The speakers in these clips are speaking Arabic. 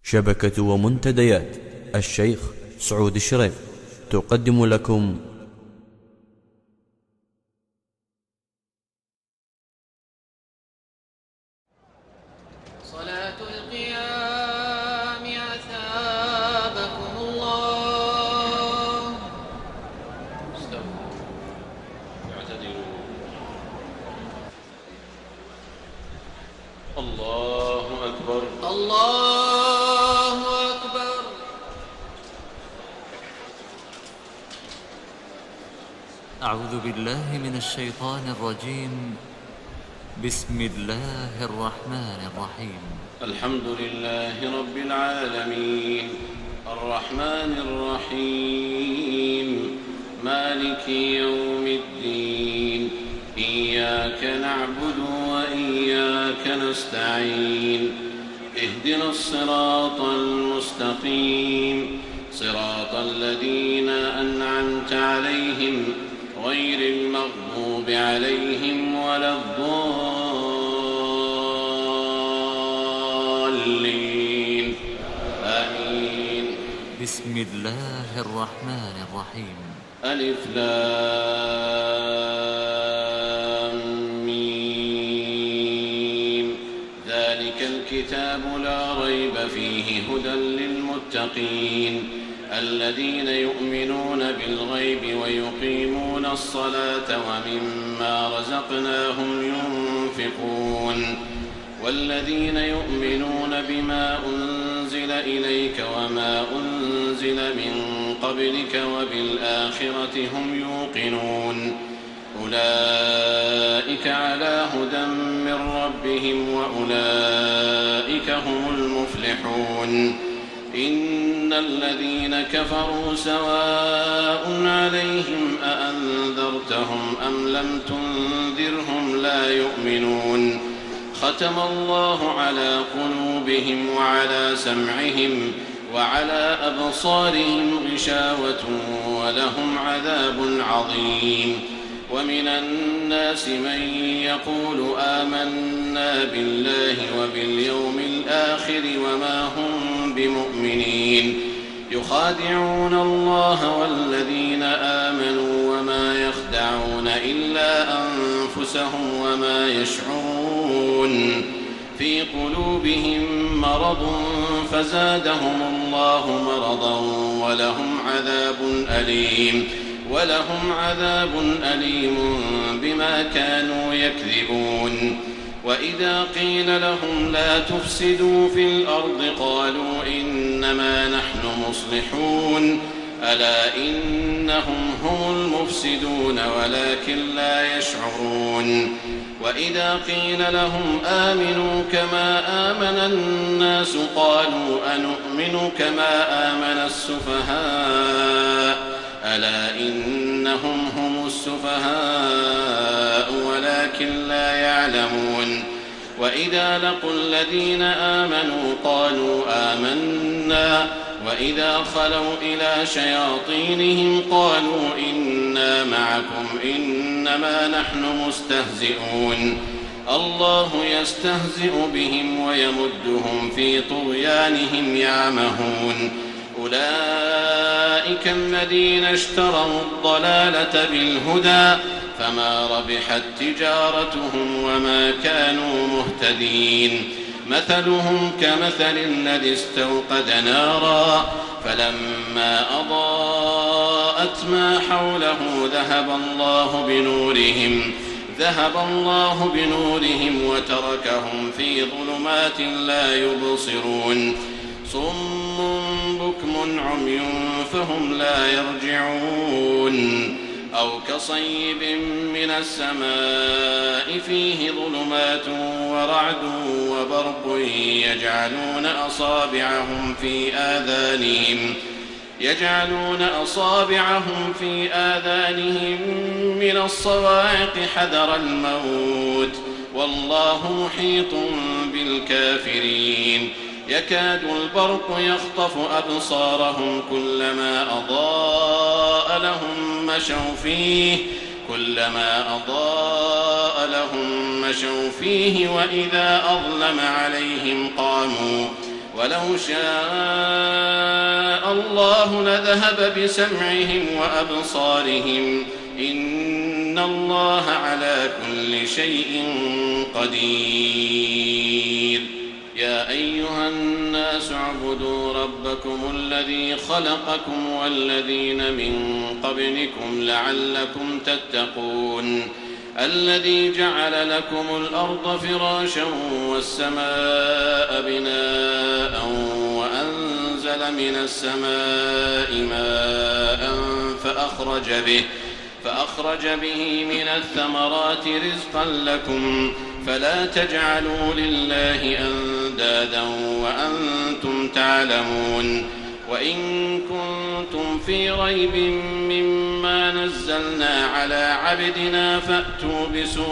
شبكة ومنتديات الشيخ سعود الشريف تقدم لكم صلاة القيام أثابكم الله. استووا اعتدلوا. الله أكبر الله أكبر. أعوذ بالله من الشيطان الرجيم. بسم الله الرحمن الرحيم. الحمد لله رب العالمين الرحمن الرحيم مالك يوم الدين. إياك نعبد وإياك نستعين. اهدنا الصراط المستقيم صراط الذين أنعمت عليهم غير المغضوب عليهم ولا الضالين آمين. بسم الله الرحمن الرحيم. ألف لام ميم. ذلك الكتاب لا ريب فيه هدى للمتقين الذين يؤمنون بالغيب ويقيمون الصلاة ومما رزقناهم ينفقون والذين يؤمنون بما أنزل إليك وما أنزل من قبلك وبالآخرة هم يوقنون أولئك على هدى من ربهم وأولئك هم المفلحون. إن الذين كفروا سواء عليهم أأنذرتهم أم لم تنذرهم لا يؤمنون. ختم الله على قلوبهم وعلى سمعهم وعلى أبصارهم غشاوة ولهم عذاب عظيم. ومن الناس من يقول آمنا بالله وباليوم الآخر وما هم بمؤمنين. يخادعون الله والذين آمنوا وما يخدعون إلا أنفسهم وما يشعرون. في قلوبهم مرض فزادهم الله مرضا ولهم عذاب أليم بما كانوا يكذبون. وإذا قيل لهم لا تفسدوا في الأرض قالوا إنما نحن مصلحون ألا إنهم هم المفسدون ولكن لا يشعرون. وإذا قيل لهم آمنوا كما آمن الناس قالوا أنؤمن كما آمن السفهاء ألا إنهم هم السفهاء ولكن لا يعلمون. وإذا لقوا الذين آمنوا قالوا آمنا وإذا خلوا إلى شياطينهم قالوا إنا معكم إنما نحن مستهزئون. الله يستهزئ بهم ويمدهم في طغيانهم يعمهون. أولئك الذين اشتروا الضلالة بالهدى فما ربحت تجارتهم وما كانوا مهتدين. مثلهم كمثل الذي استوقد نارا فلما أضاءت ما حوله ذهب الله بنورهم وتركهم في ظلمات لا يبصرون. صم بكم عمي فهم لا يرجعون. أو كصيب من السماء فيه ظلمات ورعد وبرق يجعلون أصابعهم في آذانهم من الصواعق حذر الموت والله محيط بالكافرين. يكاد البرق يخطف أبصارهم كلما أضاء لهم مشوا فيه وإذا أظلم عليهم قاموا ولو شاء الله لذهب بسمعهم وأبصارهم إن الله على كل شيء قدير. يا أيها الناس اعبدوا ربكم الذي خلقكم والذين من قبلكم لعلكم تتقون الذي جعل لكم الأرض فراشا والسماء بناء وأنزل من السماء ماء فأخرج به من الثمرات رزقا لكم فلا تجعلوا لله أندادا وأنتم تعلمون. وإن كنتم في ريب مما نزلنا على عبدنا فأتوا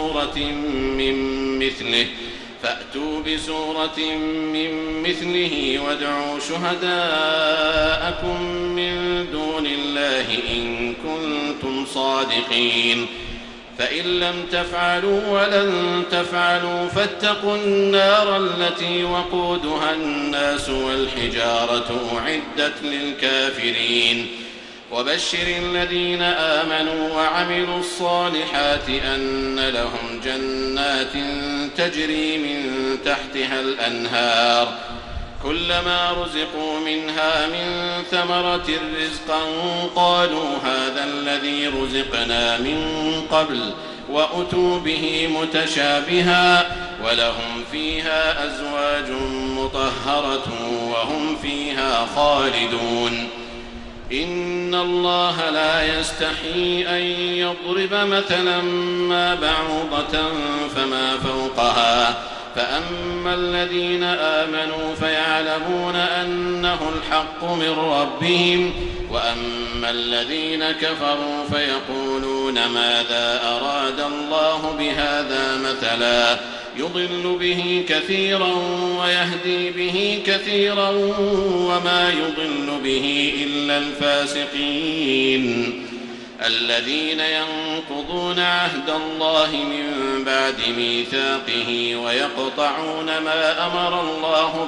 بسورة من مثله وادعوا شهداءكم من دون الله إن كنتم صادقين. فإن لم تفعلوا ولن تفعلوا فاتقوا النار التي وقودها الناس والحجارة أعدت للكافرين. وبشر الذين آمنوا وعملوا الصالحات أن لهم جنات تجري من تحتها الأنهار كلما رزقوا منها من ثمرة رزقا قالوا هذا الذي رزقنا من قبل وأتوا به متشابها ولهم فيها أزواج مطهرة وهم فيها خالدون. إن الله لا يستحيي أن يضرب مثلا ما بعوضة فما فوقها فأما الذين آمنوا فيعلمون أنه الحق من ربهم وأما الذين كفروا فيقولون ماذا أراد الله بهذا مثلا يضل به كثيرا ويهدي به كثيرا وما يضل به إلا الفاسقين الذين ينقضون عهد الله من بعد ميثاقه ويقطعون ما أمر الله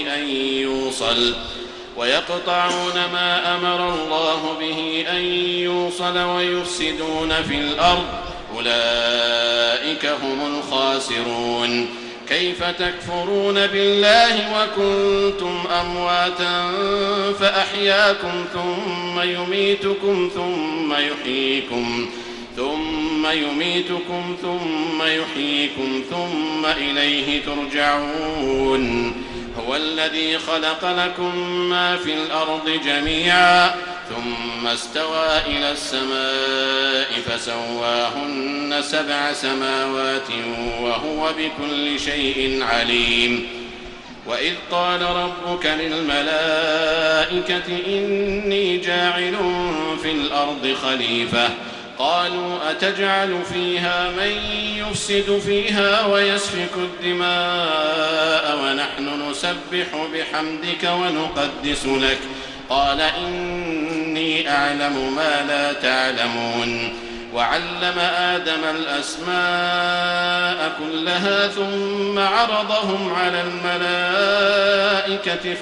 به أن يوصل ويفسدون في الأرض أولئك هم الخاسرون. كيف تكفرون بالله وكنتم أمواتا فأحياكم ثم يميتكم ثم إليه ترجعون. هو الذي خلق لكم ما في الأرض جميعا ثم استوى إلى السماء فسواهن 7 سماوات وهو بكل شيء عليم. وإذ قال ربك للملائكة إني جاعل في الأرض خليفة قالوا أتجعل فيها من يفسد فيها ويسفك الدماء ونحن نسبح بحمدك ونقدس لك قال إني أعلم ما لا تعلمون. وعلم آدم الأسماء كلها ثم عرضهم على الملائكة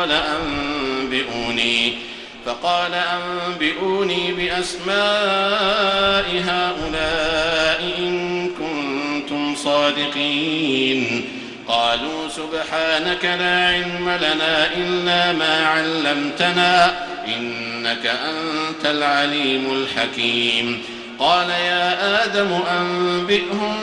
فقال أنبئوني بأسماء هؤلاء إن كنتم صادقين. قالوا سبحانك لا علم لنا إلا ما علمتنا إنك أنت العليم الحكيم. قال يا آدم أنبئهم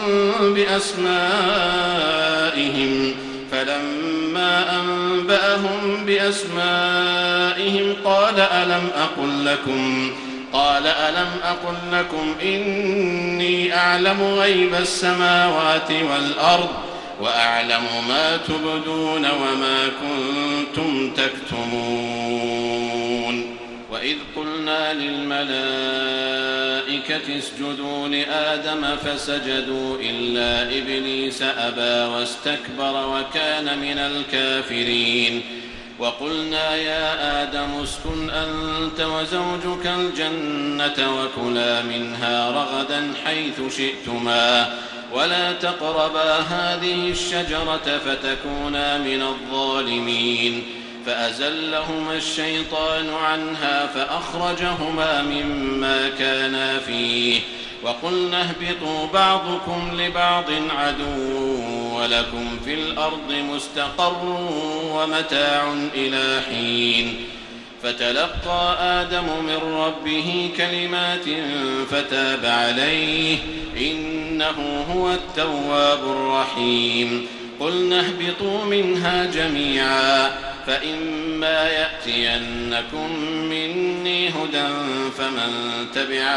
بأسمائهم فلما أنبأهم بأسمائهم قال ألم أقل لكم إني أعلم غيب السماوات والأرض وأعلم ما تبدون وما كنتم تكتمون. وإذ قلنا للملائكة اسجدوا لآدم فسجدوا إلا إبليس أبى واستكبر وكان من الكافرين. وقلنا يا آدم اسكن أنت وزوجك الجنة وكلا منها رغدا حيث شئتما ولا تقربا هذه الشجرة فتكونا من الظالمين. فأزلهما الشيطان عنها فأخرجهما مما كانا فيه وقلنا اهبطوا بعضكم لبعض عدو ولكم في الأرض مستقر ومتاع إلى حين. فتلقى آدم من ربه كلمات فتاب عليه إنه هو التواب الرحيم. قلنا اهبطوا منها جميعا فإما يأتينكم مني هدى فمن تبع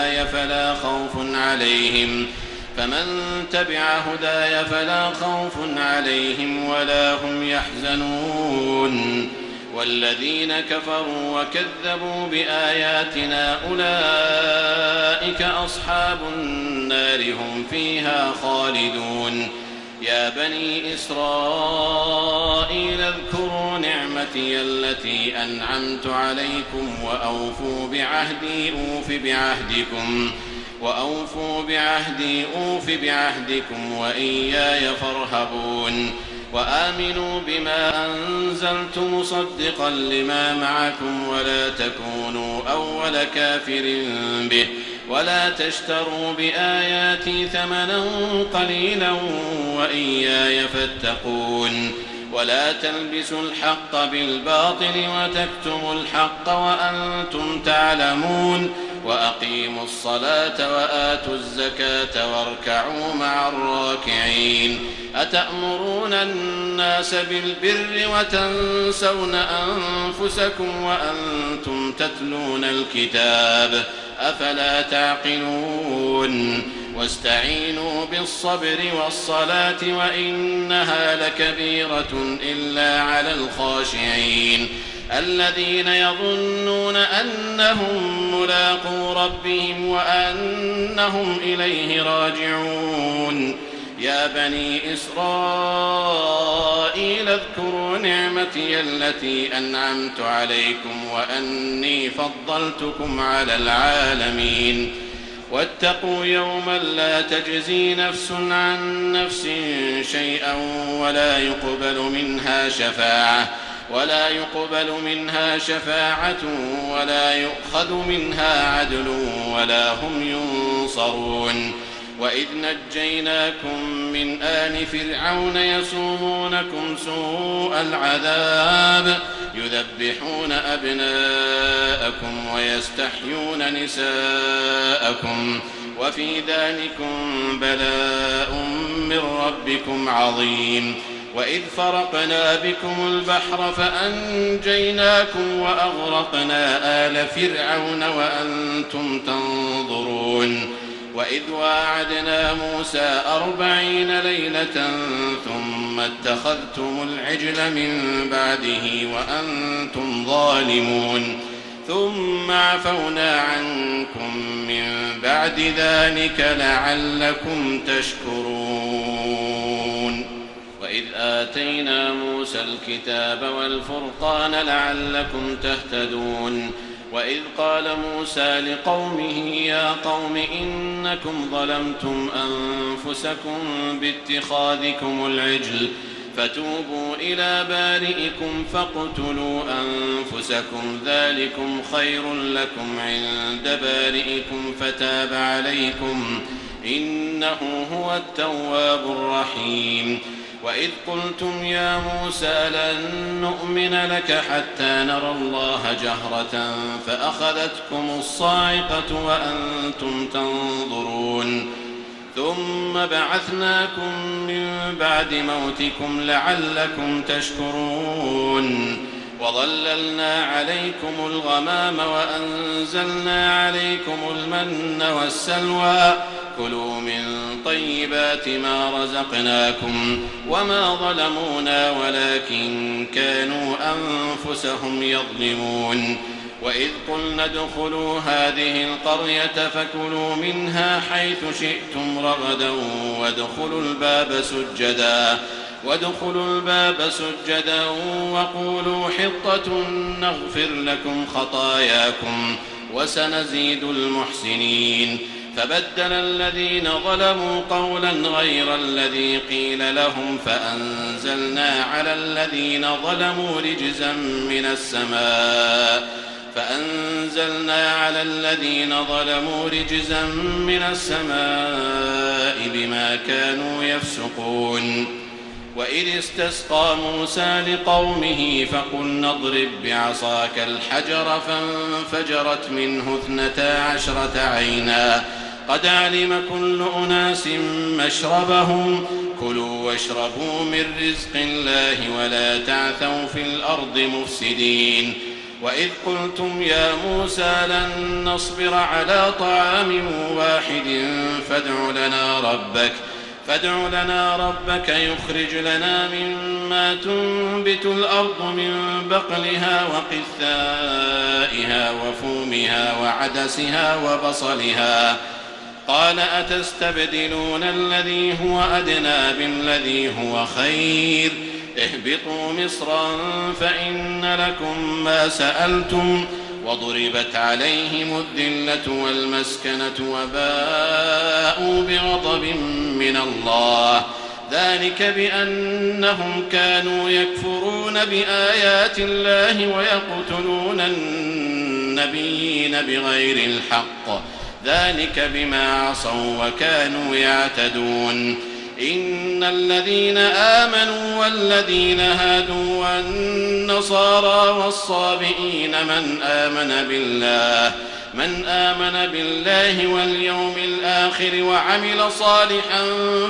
هداي فلا خوف عليهم ولا هم يحزنون. والذين كفروا وكذبوا بآياتنا أولئك أصحاب النار هم فيها خالدون. يا بني إسرائيل اذكروا نعمتي التي أنعمت عليكم وأوفوا بعهدي أوف بعهدكم وإياي فارهبون. وآمنوا بما أنزلت مصدقا لما معكم ولا تكونوا أول كافر به ولا تشتروا بآياتي ثمنا قليلا وإياي فاتقون. ولا تلبسوا الحق بالباطل وتكتموا الحق وأنتم تعلمون. وأقيموا الصلاة وآتوا الزكاة واركعوا مع الراكعين. أتأمرون الناس بالبر وتنسون أنفسكم وأنتم تتلون الكتاب أفلا تعقلون. واستعينوا بالصبر والصلاة وإنها لكبيرة إلا على الخاشعين الذين يظنون أنهم ملاقو ربهم وأنهم إليه راجعون. يا بني إسرائيل اذكروا نعمتي التي أنعمت عليكم وأني فضلتكم على العالمين. واتقوا يوما لا تجزي نفس عن نفس شيئا ولا يقبل منها شفاعة ولا يؤخذ منها عدل ولا هم ينصرون. وإذ نجيناكم من آل فرعون يسومونكم سوء العذاب يذبحون أبناءكم ويستحيون نساءكم وفي ذلكم بلاء من ربكم عظيم. وإذ فرقنا بكم البحر فأنجيناكم وأغرقنا آل فرعون وأنتم تنظرون. وإذ واعدنا موسى 40 ليلة ثم اتخذتم العجل من بعده وأنتم ظالمون ثم عفونا عنكم من بعد ذلك لعلكم تشكرون. وإذ آتينا موسى الكتاب والفرقان لعلكم تهتدون. وإذ قال موسى لقومه يا قوم إنكم ظلمتم أنفسكم باتخاذكم العجل فتوبوا إلى بارئكم فاقتلوا أنفسكم ذلكم خير لكم عند بارئكم فتاب عليكم إنه هو التواب الرحيم. وإذ قلتم يا موسى لن نؤمن لك حتى نرى الله جهرة فأخذتكم الصاعقة وأنتم تنظرون ثم بعثناكم من بعد موتكم لعلكم تشكرون. وظللنا عليكم الغمام وأنزلنا عليكم المن والسلوى كلوا من طيبات ما رزقناكم وما ظلمونا ولكن كانوا أنفسهم يظلمون. وإذ قلنا ادخلوا هذه القرية فكلوا منها حيث شئتم رغدا وادخلوا الباب سجدا وقولوا حطة نغفر لكم خطاياكم وسنزيد المحسنين. فبدل الذين ظلموا قولا غير الذي قيل لهم فأنزلنا على الذين ظلموا رجزا من السماء بما كانوا يفسقون. وإذ استسقى موسى لقومه فقلنا اضرب بعصاك الحجر فانفجرت منه 12 عينا قد علم كل أناس مشربهم كلوا واشربوا من رزق الله ولا تعثوا في الأرض مفسدين. وإذ قلتم يا موسى لن نصبر على طعام واحد فادع لنا ربك يخرج لنا مما تنبت الأرض من بقلها وقثائها وفومها وعدسها وبصلها قال أتستبدلون الذي هو أدنى بالذي هو خير اهبطوا مصرا فإن لكم ما سألتم وضربت عليهم الذلة والمسكنة وباءوا بغضب من الله ذلك بأنهم كانوا يكفرون بآيات الله ويقتلون النبيين بغير الحق ذلك بما عصوا وكانوا يعتدون. إن الذين آمنوا والذين هادوا والنصارى والصابئين من آمن بالله واليوم الآخر وعمل صالحا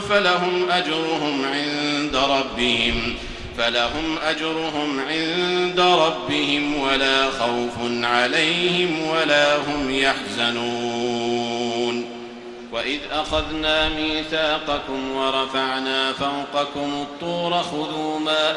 فلهم أجرهم عند ربهم ولا خوف عليهم ولا هم يحزنون. وإذ أخذنا ميثاقكم ورفعنا فوقكم الطور خذوا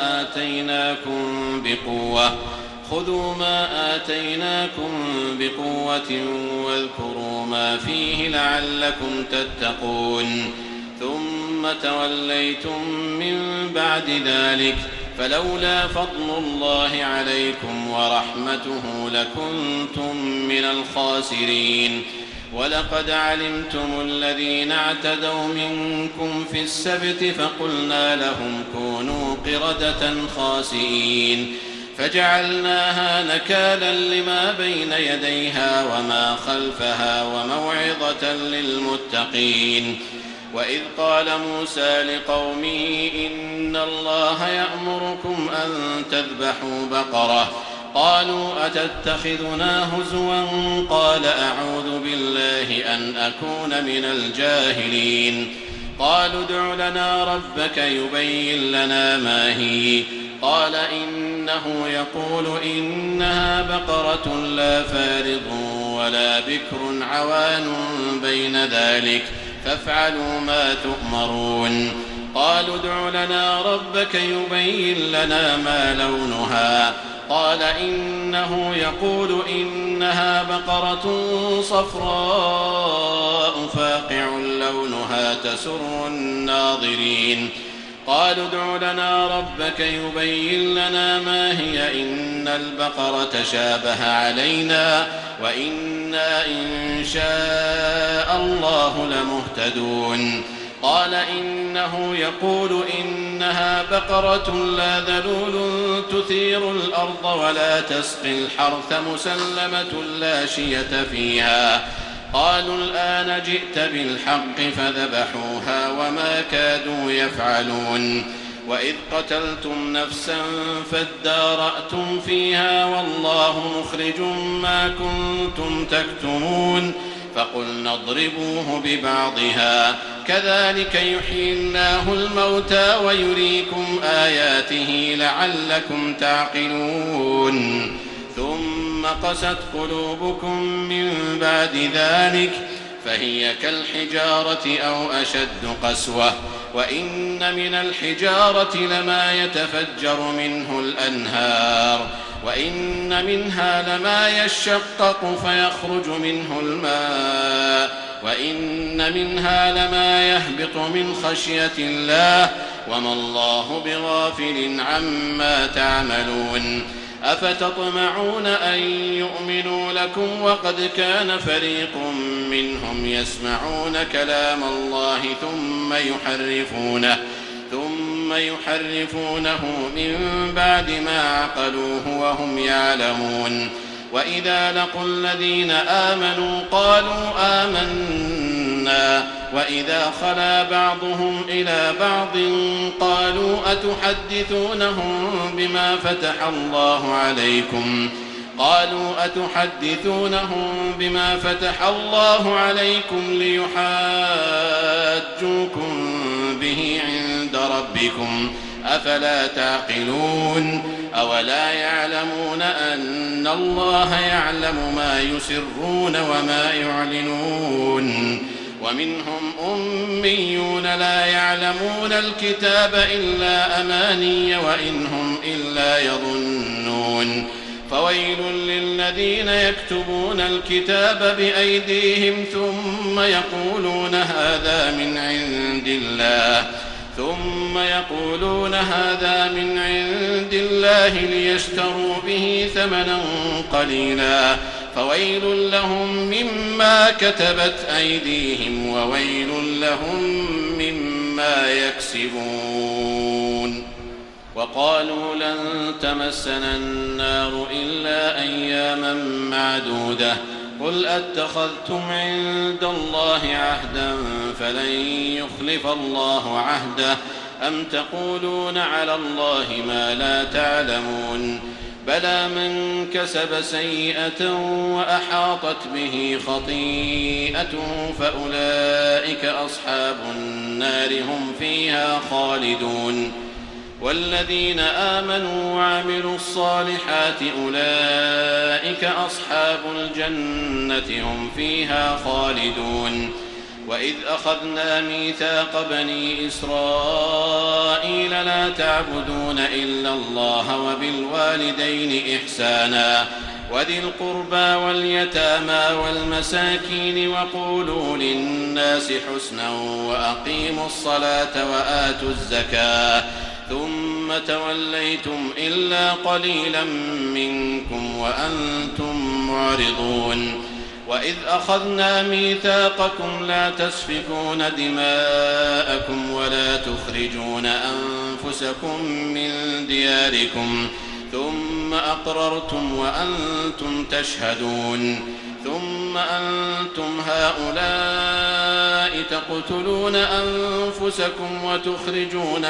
ما آتيناكم بقوة واذكروا ما فيه لعلكم تتقون ثم توليتم من بعد ذلك فلولا فضل الله عليكم ورحمته لكنتم من الخاسرين. ولقد علمتم الذين اعتدوا منكم في السبت فقلنا لهم كونوا قردة خاسئين فجعلناها نكالا لما بين يديها وما خلفها وموعظة للمتقين. وإذ قال موسى لقومه إن الله يأمركم أن تذبحوا بقرة قالوا أتتخذنا هزوا قال أعوذ بالله أن أكون من الجاهلين. قالوا ادع لنا ربك يبين لنا ما هي قال إنه يقول إنها بقرة لا فارض ولا بكر عوان بين ذلك فافعلوا ما تؤمرون. قالوا ادع لنا ربك يبين لنا ما لونها قال إنه يقول إنها بقرة صفراء فاقع لونها تسر الناظرين. قالوا ادع لنا ربك يبين لنا ما هي إن البقرة شابه علينا وإنا إن شاء الله لمهتدون. قال إنه يقول إنها بقرة لا ذلول تثير الأرض ولا تسقي الحرث مسلمة لا شية فيها. قالوا الآن جئت بالحق فذبحوها وما كادوا يفعلون. وإذ قتلتم نفسا فادارأتم فيها والله مخرج ما كنتم تكتمون فقلنا اضربوه ببعضها كذلك يحيي الله الموتى ويريكم آياته لعلكم تعقلون. ثم قست قلوبكم من بعد ذلك فهي كالحجارة أو أشد قسوة وإن من الحجارة لما يتفجر منه الأنهار وإن منها لما يشقق فيخرج منه الماء وإن منها لما يهبط من خشية الله وما الله بغافل عما تعملون. أفتطمعون أن يؤمنوا لكم وقد كان فريق منهم يسمعون كلام الله ثم يحرفونه من بعد ما عقلوه وهم يعلمون. وإذا لقوا الذين آمنوا قالوا آمنا وإذا خلا بعضهم إلى بعض قالوا أتحدثونهم بما فتح الله عليكم ليحاجوكم به عند ربكم أفلا تعقلون. أولا يعلمون أن الله يعلم ما يسرون وما يعلنون. ومنهم أميون لا يعلمون الكتاب إلا أماني وإن هم إلا يظنون. فويل للذين يكتبون الكتاب بأيديهم ثم يقولون هذا من عند الله ليشتروا به ثمنا قليلا فويل لهم مما كتبت أيديهم وويل لهم مما يكسبون. وقالوا لن تمسنا النار إلا أياما معدودة قل أتخذتم عند الله عهدا فلن يخلف الله عهده أم تقولون على الله ما لا تعلمون. بلى من كسب سيئة وأحاطت به خطيئته فأولئك أصحاب النار هم فيها خالدون. والذين آمنوا وعملوا الصالحات أولئك أصحاب الجنة هم فيها خالدون. وإذ أخذنا ميثاق بني إسرائيل لا تعبدون إلا الله وبالوالدين إحسانا وذي القربى واليتامى والمساكين وقولوا للناس حسنا وأقيموا الصلاة وآتوا الزكاة ثم توليتم إلا قليلا منكم وأنتم معرضون. وإذ أخذنا ميثاقكم لا تسفكون دماءكم ولا تخرجون أنفسكم من دياركم ثم أقررتم وأنتم تشهدون. ثم أنتم هؤلاء تقتلون أنفسكم وتخرجون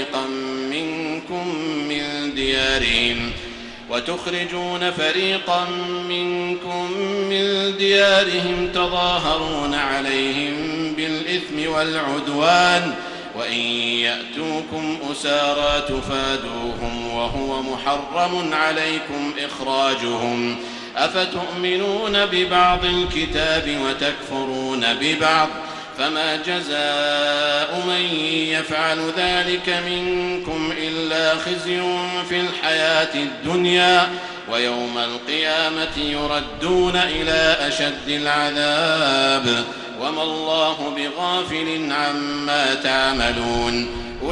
فريقا منكم من ديارهم تظاهرون عليهم بالإثم والعدوان وإن يأتوكم أسارى تفادوهم وهو محرم عليكم إخراجهم أفتؤمنون ببعض الكتاب وتكفرون ببعض فما جزاء من يفعل ذلك منكم إلا خزي في الحياة الدنيا ويوم القيامة يردون إلى أشد العذاب وما الله بغافل عما تعملون.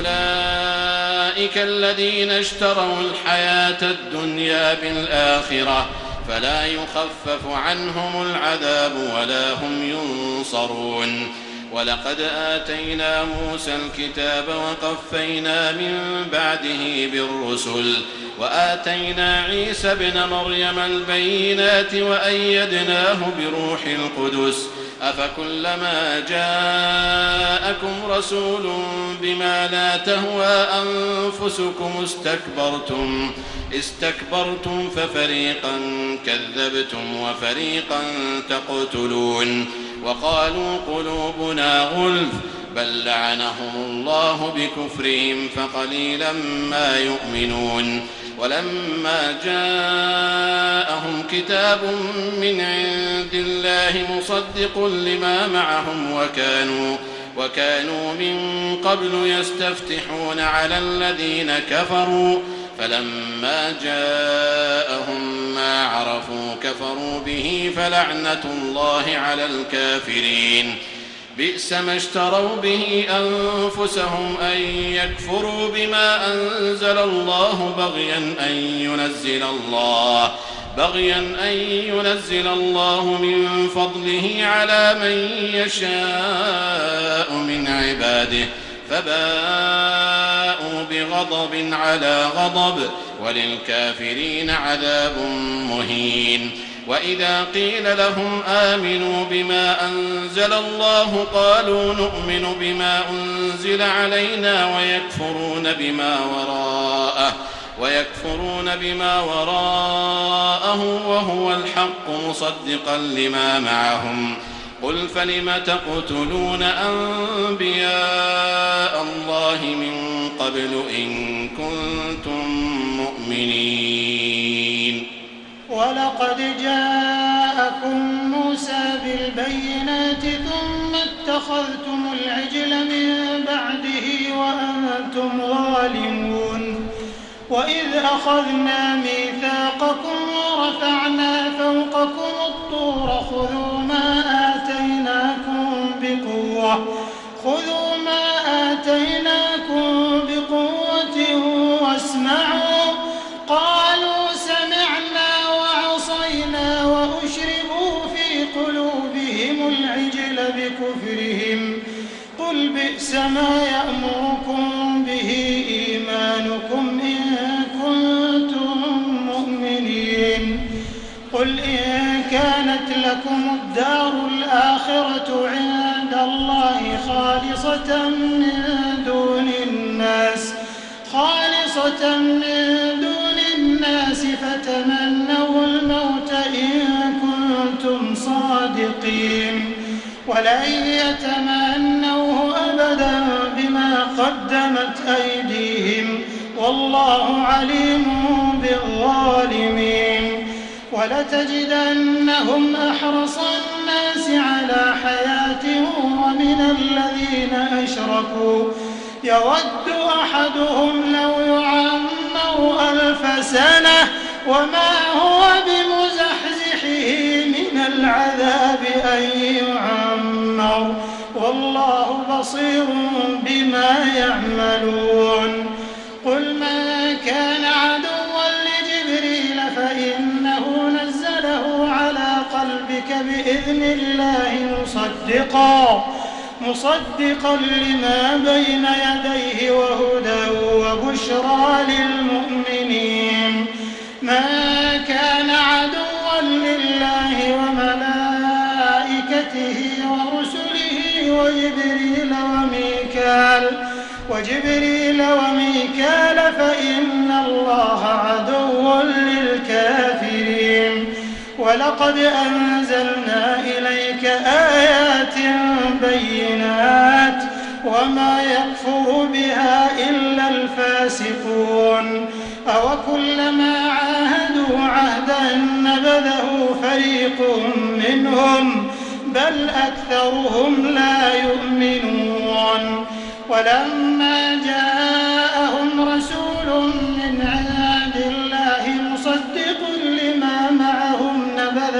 أولئك الذين اشتروا الحياة الدنيا بالآخرة فلا يخفف عنهم العذاب ولا هم ينصرون. ولقد آتينا موسى الكتاب وقفينا من بعده بالرسل وآتينا عيسى ابن مريم البينات وأيدناه بروح القدس أفكلما جاءكم رسول بما لا تهوى أنفسكم استكبرتم ففريقا كذبتم وفريقا تقتلون. وقالوا قلوبنا غلف بل لعنهم الله بكفرهم فقليلا ما يؤمنون. ولما جاءهم كتاب من عند الله مصدق لما معهم وكانوا من قبل يستفتحون على الذين كفروا فلما جاءهم ما عرفوا كفروا به فلعنة الله على الكافرين. بئس ما اشتروا به أنفسهم أن يكفروا بما أنزل الله بغيا أن ينزل الله من فضله على من يشاء من عباده فباءوا بغضب على غضب وللكافرين عذاب مهين. وإذا قيل لهم آمنوا بما أنزل الله قالوا نؤمن بما أنزل علينا ويكفرون بما وراءه وهو الحق مصدقا لما معهم. قل فلم تقتلون أنبياء الله من قبل إن كنتم مؤمنين. ولقد جاءكم موسى بالبينات ثم اتخذتم العجل من بعده وأنتم ظالمون. وإذ أخذنا ميثاقكم ورفعنا فوقكم الطور خذوا ما آتيناكم بقوة واسمعوا. قالوا سمعنا وعصينا وأشربوا في قلوبهم العجل بكفرهم. قل بئس ما يأمركم به إيمانكم إن كنتم مؤمنين. قل إن كانت لكم الدار الآخرة عند الله خالصة من دون الناس فتمنوا الموت إن كنتم صادقين. ولن يتمنوه أبدا بما قدمت أيديهم والله عليم بالظالمين. ولتجدنهم أحرص الناس على حياة ومن الذين أشركوا يود أحدهم لو يعمر 1000 سنة وما هو بمزحزحه من العذاب أن يعمر والله بصير بما يعملون. قل من كان عدوا لجبريل فإنه نزله على قلبك بإذن الله مصدقا لما بين يديه وهدى وبشرى للمؤمنين. من كان عدوا لله وملائكته ورسله وجبريل وميكال فإن الله عدو للكافرين. ولقد أنزلنا إليك آيات بينات وما يكفر بها إلا الفاسقون. أوكلما عاهدوا عهدا نبذه فريق منهم بل أكثرهم لا يؤمنون. ولما جاءهم رسول من عند الله مصدق لما معهم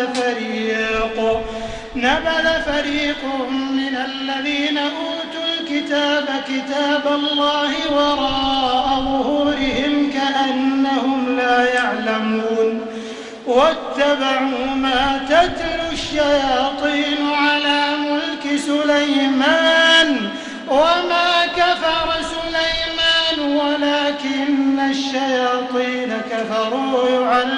نبذ فريق من الذين أوتوا الكتاب كتاب الله وراء ظهورهم كأنهم لا يعلمون. واتبعوا ما تتلو الشياطين على ملك سليمان وما كفر سليمان ولكن الشياطين كفروا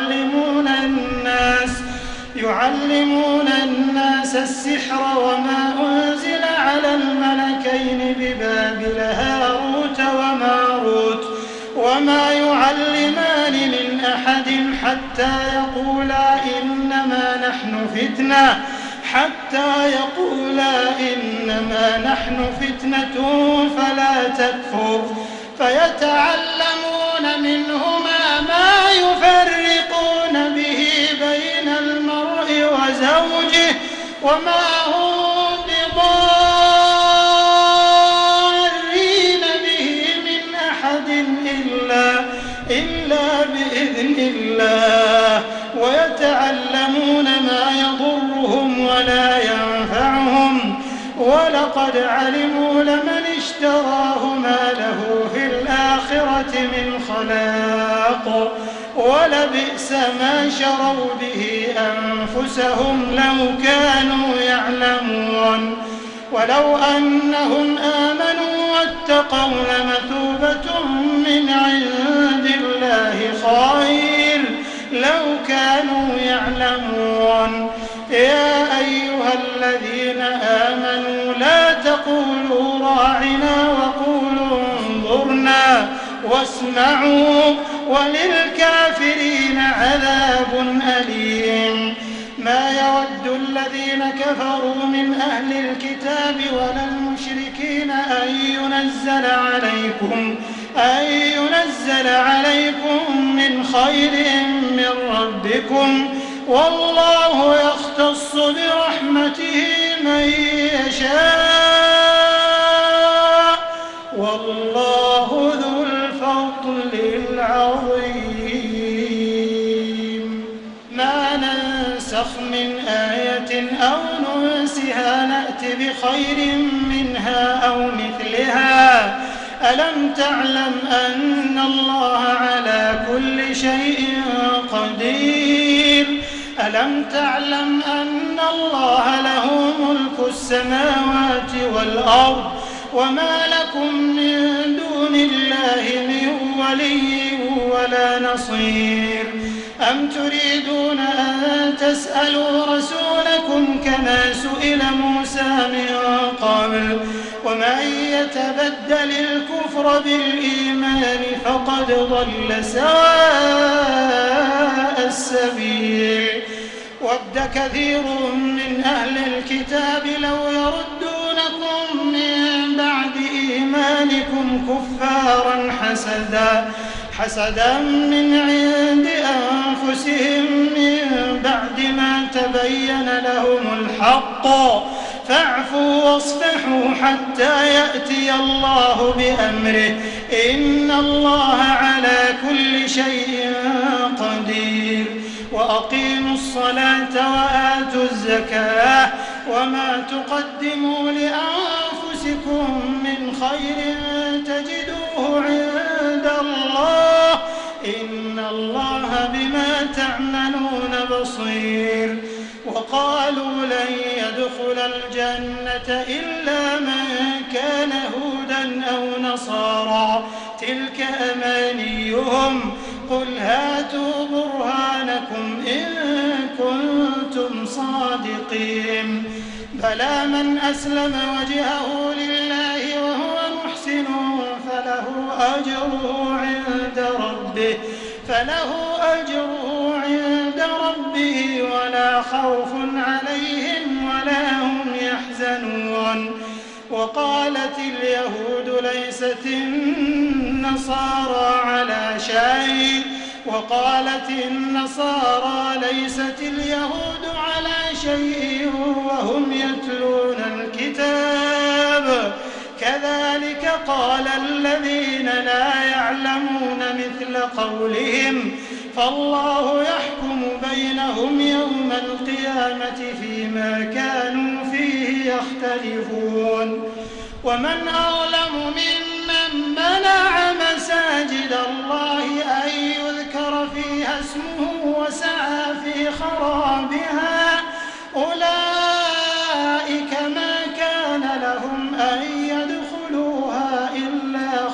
يعلمون الناس السحر وما أنزل على الملكين ببابل هاروت وماروت وما يعلمان من أحد حتى يقولا إنما نحن فتنة فلا تكفر. فيتعلمون منهما ما يفرقون به بين المرء وزوجه وما هم بضارين به من أحد إلا بإذن الله. ويتعلمون ما يضرهم ولا ينفعهم ولقد ولقد علموا لمن اشتراه ما له في الآخرة من خلاق ولبئس ما شروا به أنفسهم لو كانوا يعلمون ولو أنهم آمنوا واتقوا لمثوبة من عند الله خير لو كانوا يعلمون يا أيها الذين آمنوا لا تقولوا راعنا وقولوا انظرنا واسمعوا وللكافرين عذاب أليم ما يود الذين كفروا من أهل الكتاب ولا المشركين أن ينزل عليكم من خير من ربكم والله يختص برحمته من يشاء والله ذو الفضل العظيم ما ننسخ من آية أو ننسها نأت بخير منها أو مثلها ألم تعلم أن الله على كل شيء قدير ألم تعلم أن الله له ملك السماوات والأرض وما لكم من دون الله من ولي ولا نصير أم تريدون أن تسألوا رسولكم كما سئل موسى من قبل ومن يتبدل الكفر بالإيمان فقد ضل سواء السبيل ود كثير من أهل الكتاب لو يردونكم من بعد إيمانكم كفارا حسدا من عند أنفسهم من بعد ما تبين لهم الحق فاعفوا واصفحوا حتى يأتي الله بأمره إن الله على كل شيء قدير وأقيموا الصلاة وآتوا الزكاة وما تقدموا لأنفسكم من خير تجدوه عند الله إن الله بما تعملون بصير وقالوا لن يدخل الجنة إلا من كان هودا أو نصارى تلك أمانيهم قل هاتوا برهانكم إن كنتم صادقين بلى من أسلم وجهه لله وهو محسن فله أجره عند ربه ولا خوف عليهم ولا هم يحزنون وقالت اليهود ليست النصارى على شيء وقالت النصارى ليست اليهود على شيء وهم يتلون الكتاب كذلك قال الذين لا يعلمون مثل قولهم فالله يحكم بينهم يوم القيامة فيما كانوا فيه يختلفون ومن أظلم ممن منع مساجد الله أن يذكر فيها اسمه وسعى في خرابها أولئك ما كان لهم أن يدخلوها إلا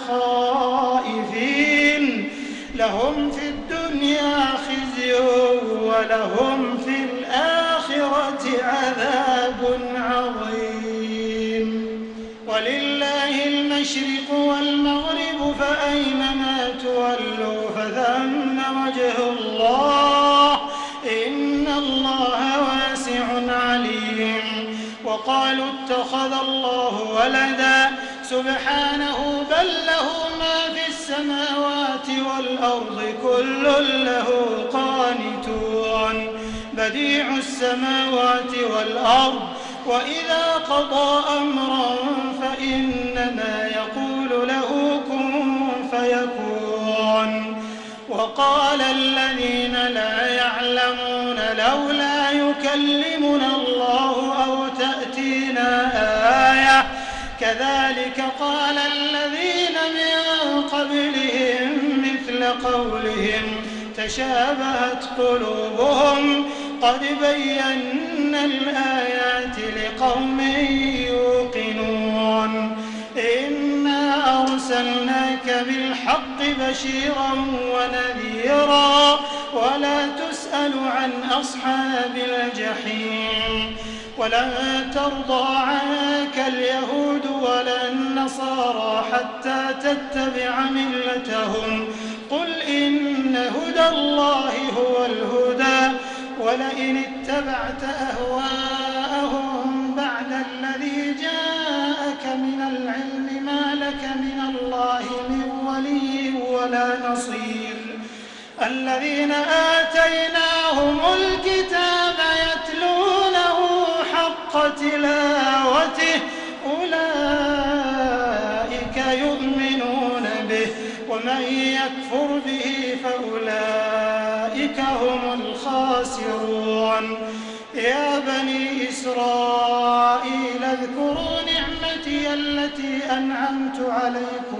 خائفين لهم في الدنيا خزي ولهم في الآخرة عذاب عظيم ولله المشرق والمغرب فأينما تولوا فثم وجه الله إن الله واسع عليم وقالوا اتخذ الله ولدا سبحانه بل له ما في السماوات والأرض كل له قانتون بديع السماوات والأرض وإذا قضى أمرا فإنما يقول له كن فيكون وقال الذين لا يعلمون لولا يكلمنا الله أو تأتينا آية كذلك قال الذين من قبلهم مثل قولهم تشابهت قلوبهم قد بينا الآيات لقوم يوقنون إنا أرسلناك بالحق بشيرا ونذيرا ولا تسأل عن أصحاب الجحيم ولن ترضى عنك اليهود ولا النصارى حتى تتبع ملتهم قل إن هدى الله هو الهدى ولئن اتبعت أهواءهم بعد الذي جاءك من العلم ما لك من الله من ولي ولا نصير الذين آتيناهم الكتاب يتلونه حق تلاوته أولئك يؤمنون به ومن يكفر به فأولئك هم الخاسرون يا بني إسرائيل اذكروا نعمتي التي أنعمت عليكم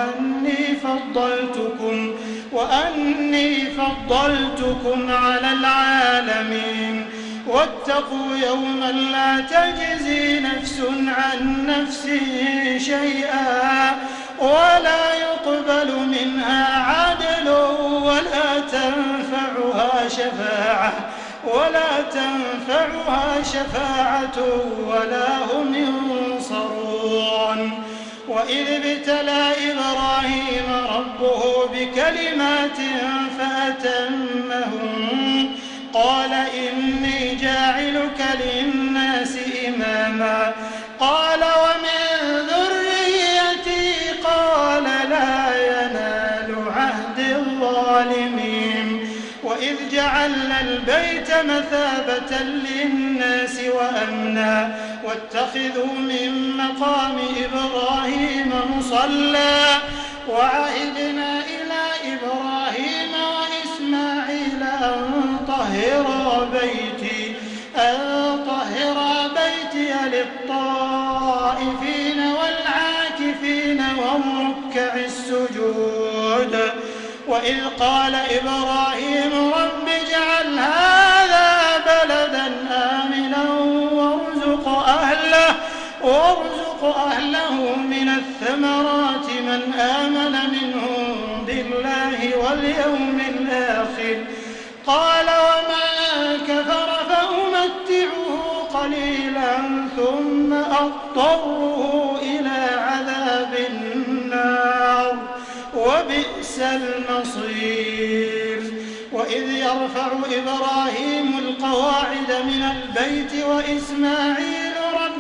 وأني فضلتكم على العالمين واتقوا يوما لا تجزي نفس عن نفس شيئا ولا يقبل منها عدل ولا تنفعها شفاعة ولا هم ينصرون وإذ ابتلى إبراهيم ربه بكلمات فأتمهن قال إني جاعلك للناس إماما قال ومن ذريتي قال لا ينال عهد الظالمين وإذ جعلنا البيت مثابة للناس وأمنا واتخذوا من مقام إبراهيم مصلى وعهدنا إلى إبراهيم وإسماعيل أن طهرا بيتي للطائفين والعاكفين والركع السجود وإذ قال إبراهيم رب اجعل هذا بلدا آمنا وارزق أهله من الثمرات من آمن منهم بالله واليوم الآخر قال ومن كفر فأمتعه قليلا ثم أضطره إلى عذاب النار وبئس المصير وإذ يرفع إبراهيم القواعد من البيت وإسماعيل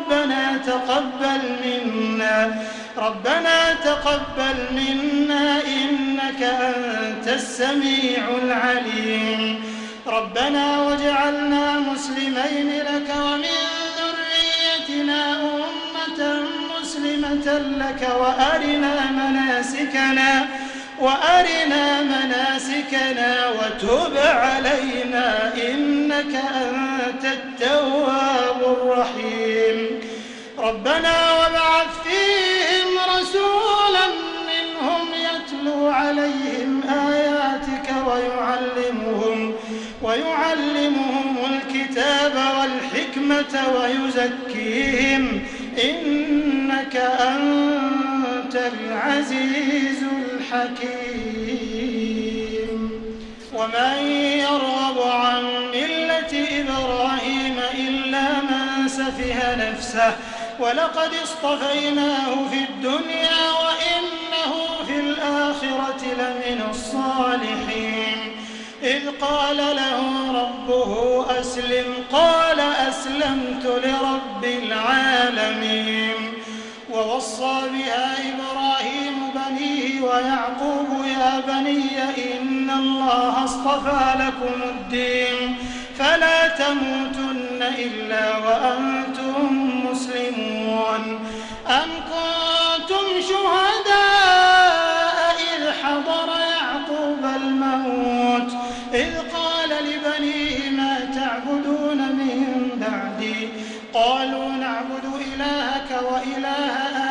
ربنا تقبل منا إنك أنت السميع العليم ربنا واجعلنا مسلمين لك ومن ذريتنا أمة مسلمة لك وأرنا مناسكنا وتب علينا إنك أنت التواب الرحيم ربنا وابعث فيهم رسولا منهم يتلو عليهم آياتك ويعلمهم الكتاب والحكمة ويزكيهم إنك أنت العزيز الحكيم ومن يرغب عن ملة إبراهيم إلا من سفه نفسه ولقد اصطفيناه في الدنيا وإنه في الآخرة لمن الصالحين إذ قال له ربه أسلم قال أسلمت لرب العالمين ووصى بها إبراهيم بنيه ويعقوب يا بني إن الله اصطفى لكم الدين فلا تموتن إلا وأنتم مسلمون أم كنتم شهداء إذ حضر يعقوب الموت إذ قال لبنيه ما تعبدون من بعدي قالوا نعبد إلهك وإله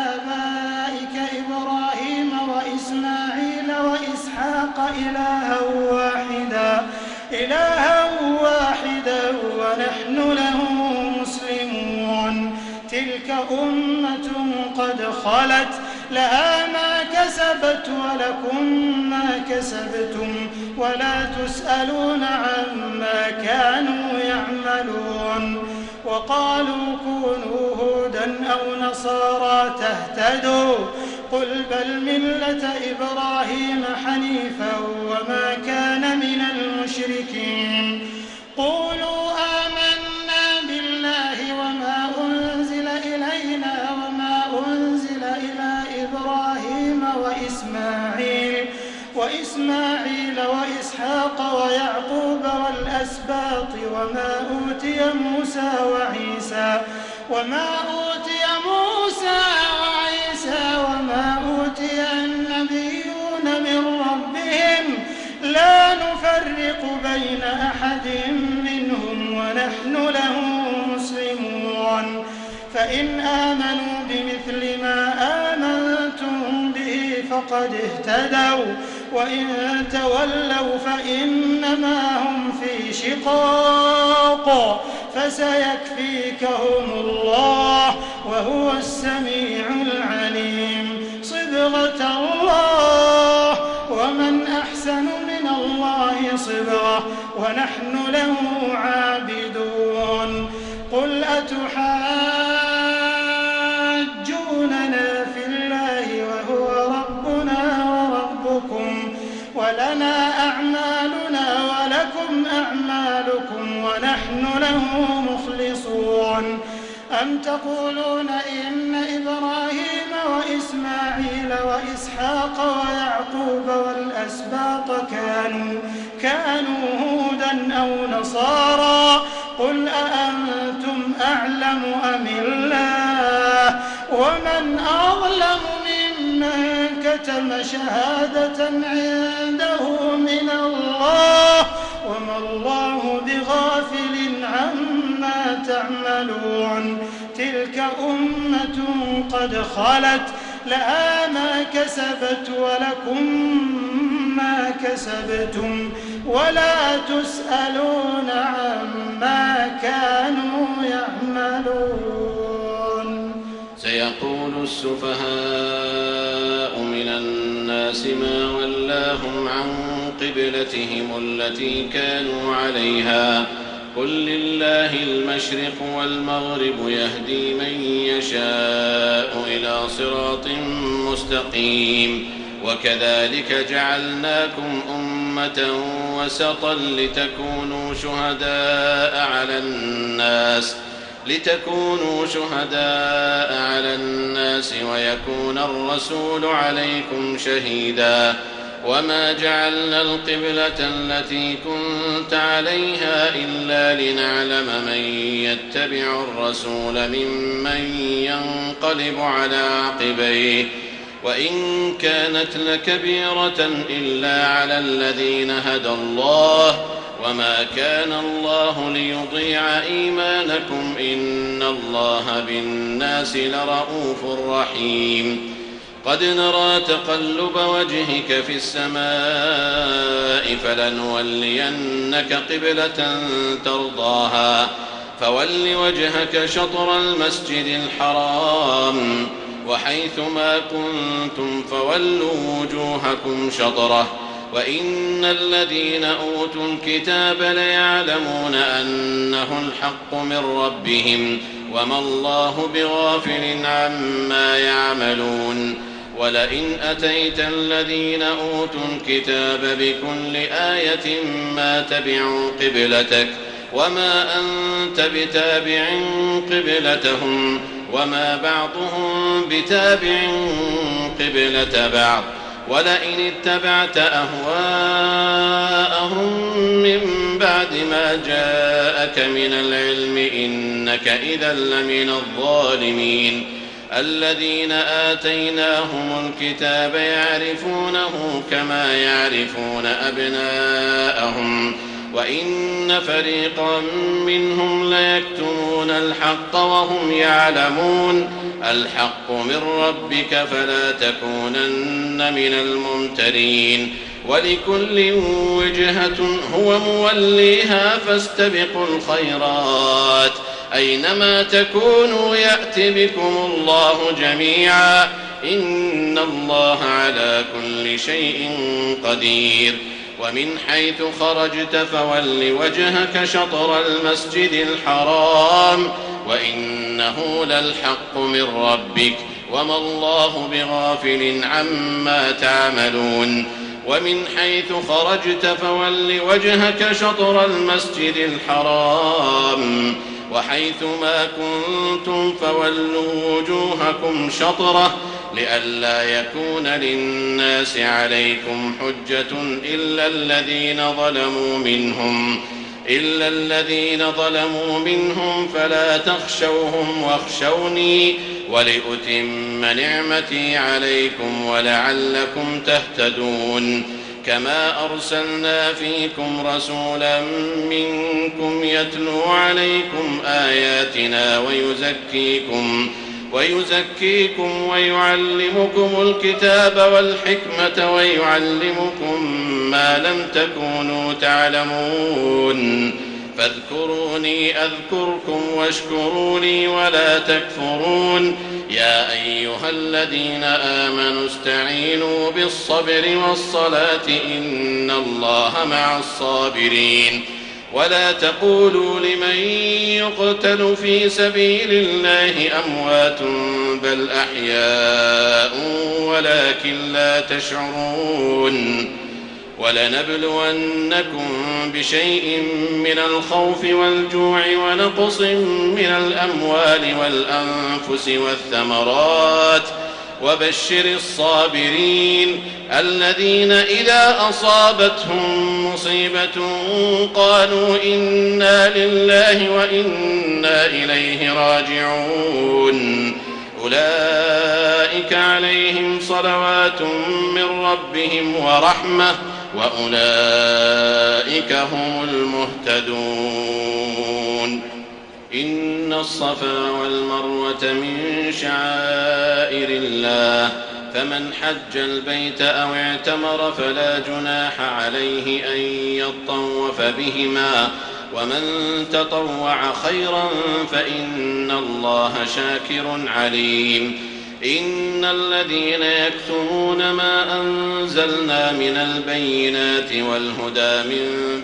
إلها واحدا ونحن له مسلمون. تلك أمة قد خلت لها ما كسبت ولكم ما كسبتم ولا تسألون عما كانوا يعملون. وقالوا كونوا هودا أو نصارى تهتدوا قل بل ملة إبراهيم حنيفا وما كان من المشركين. قولوا آمنا بالله وما أنزل إلينا وما أنزل إلى إبراهيم وإسماعيل وإسحاق ويعقوب والأسباط وما أوتي موسى وعيسى وما أوتي النبيون من ربهم لا نفرق بين أحد منهم ونحن له مسلمون. فإن آمنوا بمثل ما آمنتم به فقد اهتدوا وإن تولوا فإنما هم في شقاق فسيكفيكهم الله وهو السميع العليم. صبغة الله ومن أحسن من الله صبغة ونحن له عابدون. قل أتحاجوننا في الله وهو ربنا وربكم ولنا أعمالنا ولكم أعمالكم ونحن له مخلصون. أم تقولون إن إبراهيم وإسماعيل وإسحاق ويعقوب والأسباط كانوا هودا أو نصارى قل أأنتم أعلم أم الله ومن أظلم ممن كتم شهادة عنده من الله وما الله بغافل عما تعملون. تلك أمة قد خلت لها ما كسبت ولكم ما كسبتم ولا تسألون عما كانوا يعملون. سيقول السفهاء من الناس ما ولاهم عن قبلتهم التي كانوا عليها قل لله المشرق والمغرب يهدي من يشاء إلى صراط مستقيم. وكذلك جعلناكم أمة وسطا لتكونوا شهداء على الناس ويكون الرسول عليكم شهيدا. وما جعلنا القبلة التي كنت عليها إلا لنعلم من يتبع الرسول ممن ينقلب على عقبيه وإن كانت لكبيرة إلا على الذين هدى الله وما كان الله ليضيع إيمانكم إن الله بالناس لرءوف رحيم. قد نرى تقلب وجهك في السماء فلنولينك قبلة ترضاها فول وجهك شطر المسجد الحرام وحيث ما كنتم فولوا وجوهكم شطره وإن الذين أوتوا الكتاب ليعلمون أنه الحق من ربهم وما الله بغافل عما يعملون. ولئن أتيت الذين أوتوا الكتاب بكل آية ما تبعوا قبلتك وما أنت بتابع قبلتهم وما بعضهم بتابع قبلة بعض. ولئن اتبعت أهواءهم من بعد ما جاءك من العلم إنك إذا لمن الظالمين. الذين آتيناهم الكتاب يعرفونه كما يعرفون أبناءهم وإن فريقا منهم ليكتمون الحق وهم يعلمون. الحق من ربك فلا تكونن من الممترين. ولكل وجهة هو موليها فاستبقوا الخيرات أينما تكونوا يأت بكم الله جميعا إن الله على كل شيء قدير ومن حيث خرجت فول وجهك شطر المسجد الحرام وإنه للحق من ربك وما الله بغافل عما تعملون ومن حيث خرجت فول وجهك شطر المسجد الحرام وحيث ما كنتم فولوا وجوهكم شطره لئلا يكون للناس عليكم حجة إلا الذين ظلموا منهم فلا تخشوهم واخشوني ولأتم نعمتي عليكم ولعلكم تهتدون كما أرسلنا فيكم رسولا منكم يتلو عليكم آياتنا ويزكيكم ويعلمكم الكتاب والحكمة ويعلمكم ما لم تكونوا تعلمون فاذكروني أذكركم واشكروا لي ولا تكفرون يا أيها الذين آمنوا استعينوا بالصبر والصلاة إن الله مع الصابرين ولا تقولوا لمن يقتل في سبيل الله أموات بل أحياء ولكن لا تشعرون ولنبلونكم بشيء من الخوف والجوع ونقص من الأموال والأنفس والثمرات وبشر الصابرين الذين إذا أصابتهم مصيبة قالوا إنا لله وإنا إليه راجعون أولئك عليهم صلوات من ربهم ورحمة وأولئك هم المهتدون إن الصفا والمروة من شعائر الله فمن حج البيت أو اعتمر فلا جناح عليه أن يطوف بهما ومن تطوع خيرا فإن الله شاكر عليم إن الذين يكتمون ما أنزلنا من البينات والهدى من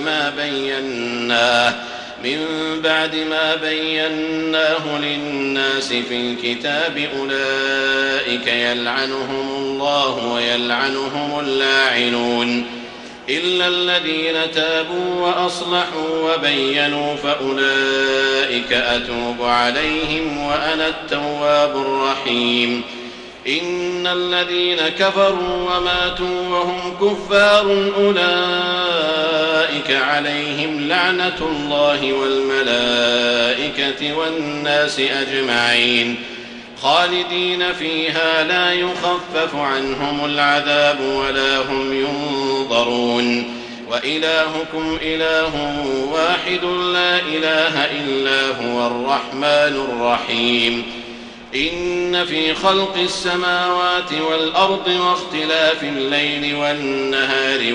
بعد ما بيناه للناس في الكتاب أولئك يلعنهم الله ويلعنهم اللاعنون إلا الذين تابوا وأصلحوا وبينوا فأولئك أتوب عليهم وأنا التواب الرحيم إن الذين كفروا وماتوا وهم كفار أولئك عليهم لعنة الله والملائكة والناس أجمعين خالدين فيها لا يخفف عنهم العذاب ولا هم ينظرون وإلهكم إله واحد لا إله إلا هو الرحمن الرحيم إن في خلق السماوات والأرض واختلاف الليل والنهار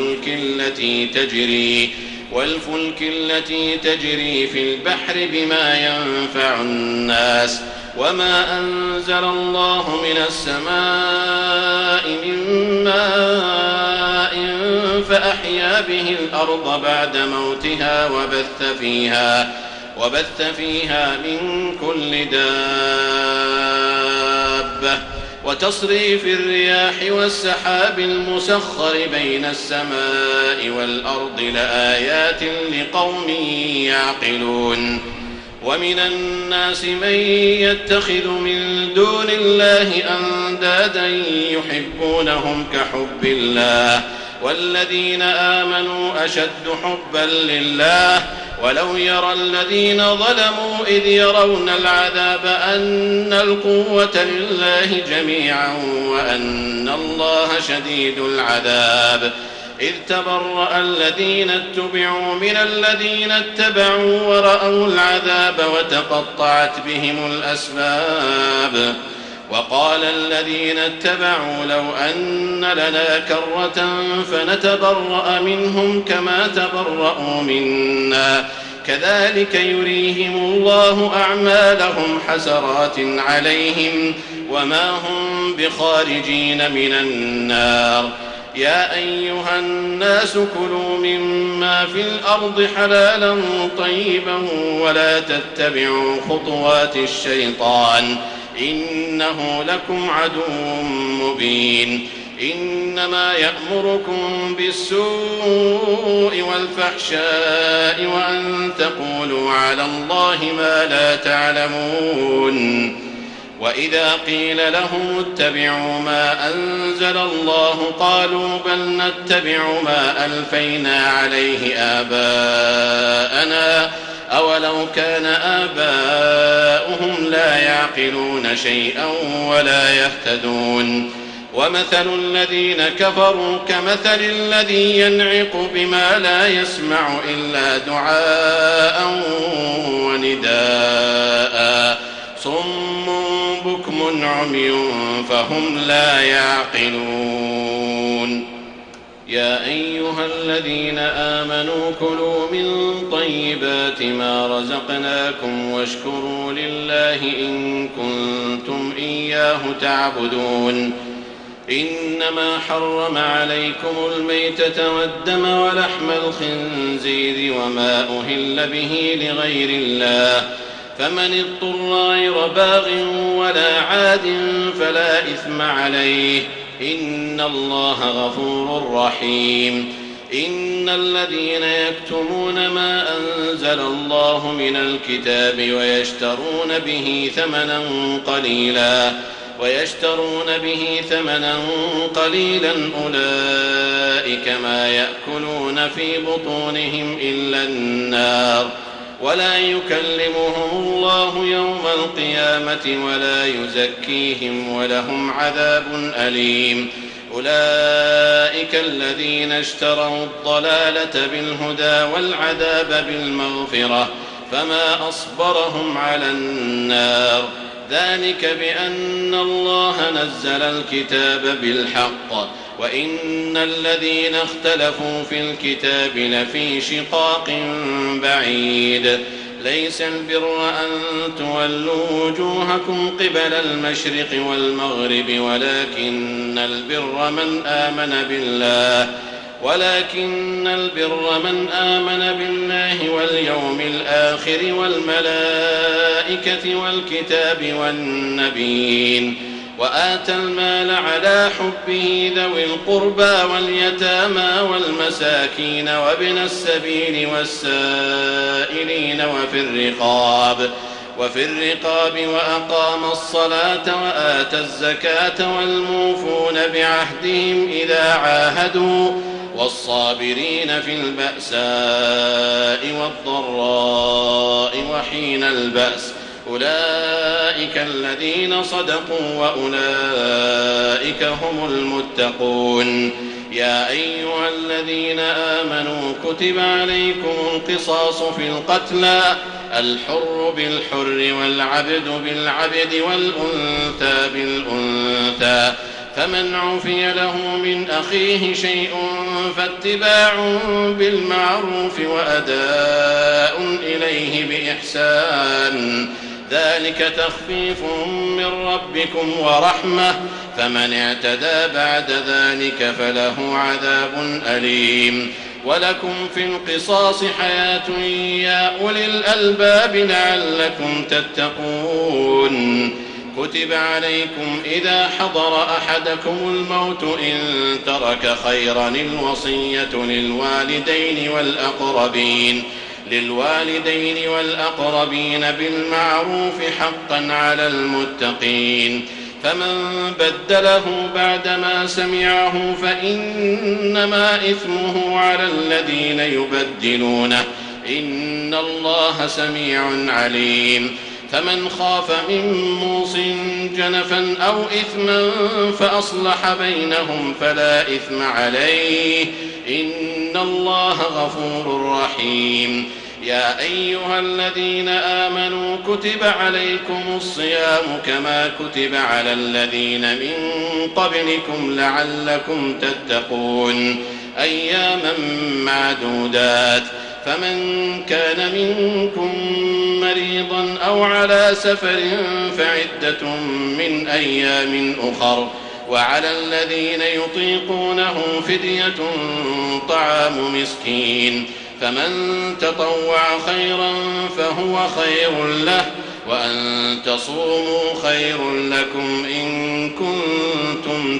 والفلك التي تجري في البحر بما ينفع الناس وما أنزل الله من السماء من ماء فأحيا به الأرض بعد موتها وبث فيها من كل دابة وتصريف الرياح والسحاب المسخر بين السماء والأرض لآيات لقوم يعقلون ومن الناس من يتخذ من دون الله أندادا يحبونهم كحب الله والذين آمنوا أشد حبا لله ولو يرى الذين ظلموا إذ يرون العذاب أن القوة لله جميعا وأن الله شديد العذاب إذ تبرأ الذين اتبعوا من الذين اتبعوا ورأوا العذاب وتقطعت بهم الأسباب وقال الذين اتبعوا لو أن لنا كرة فنتبرأ منهم كما تبرأوا منا كذلك يريهم الله أعمالهم حسرات عليهم وما هم بخارجين من النار. يا أيها الناس كلوا مما في الأرض حلالا طيبا ولا تتبعوا خطوات الشيطان إنه لكم عدو مبين. إنما يأمركم بالسوء والفحشاء وأن تقولوا على الله ما لا تعلمون. وإذا قيل لهم اتبعوا ما أنزل الله قالوا بل نتبع ما ألفينا عليه آباءنا أولو كان آباؤهم لا يعقلون شيئا ولا يهتدون. ومثل الذين كفروا كمثل الذي ينعق بما لا يسمع إلا دعاء ونداء صم بكم عمي فهم لا يعقلون. يا أيها الذين آمنوا كلوا من طيبات ما رزقناكم واشكروا لله إن كنتم إياه تعبدون. إنما حرم عليكم الميتة والدم ولحم الخنزير وما أهل به لغير الله فمن اضطر غير باغ ولا عاد فلا إثم عليه إن الله غفور رحيم. إن الذين يكتمون ما أنزل الله من الكتاب ويشترون به ثمنا قليلا أولئك ما يأكلون في بطونهم إلا النار ولا يكلمهم الله يوم القيامة ولا يزكيهم ولهم عذاب أليم. أولئك الذين اشتروا الضلالة بالهدى والعذاب بالمغفرة فما أصبرهم على النار ذلك بأن الله نزل الكتاب بالحق وإن الذين اختلفوا في الكتاب لفي شقاق بعيد. ليس البر أن تولوا وجوهكم قبل المشرق والمغرب ولكن البر من آمن بالله واليوم الآخر والملائكة والكتاب والنبيين وآتى المال على حبه ذوي القربى واليتامى والمساكين وابن السبيل والسائلين وفي الرقاب وأقام الصلاة وآتى الزكاة والموفون بعهدهم إذا عاهدوا والصابرين في البأساء والضراء وحين البأس أولئك الذين صدقوا وأولئك هم المتقون. يا أيها الذين آمنوا كتب عليكم القصاص في القتلى الحر بالحر والعبد بالعبد والأنثى بالأنثى فمن عفي له من أخيه شيء فاتباع بالمعروف وأداء إليه بإحسان ذلك تخفيف من ربكم ورحمة فمن اعتدى بعد ذلك فله عذاب أليم. ولكم في القصاص حياة يا أولي الألباب لعلكم تتقون. كتب عليكم إذا حضر أحدكم الموت إن ترك خيرا الوصية للوالدين والأقربين بالمعروف حقا على المتقين. فمن بدله بعدما سمعه فإنما إثمه على الذين يبدلونه إن الله سميع عليم. فمن خاف من موص جنفا أو إثما فأصلح بينهم فلا إثم عليه إن الله غفور رحيم. يا أيها الذين آمنوا كتب عليكم الصيام كما كتب على الذين من قبلكم لعلكم تتقون أياما معدودات فمن كان منكم مريضا أو على سفر فعدة من أيام أخر وعلى الذين يطيقونه فدية طعام مسكين فمن تطوع خيرا فهو خير له وأن تصوموا خير لكم إن كنتم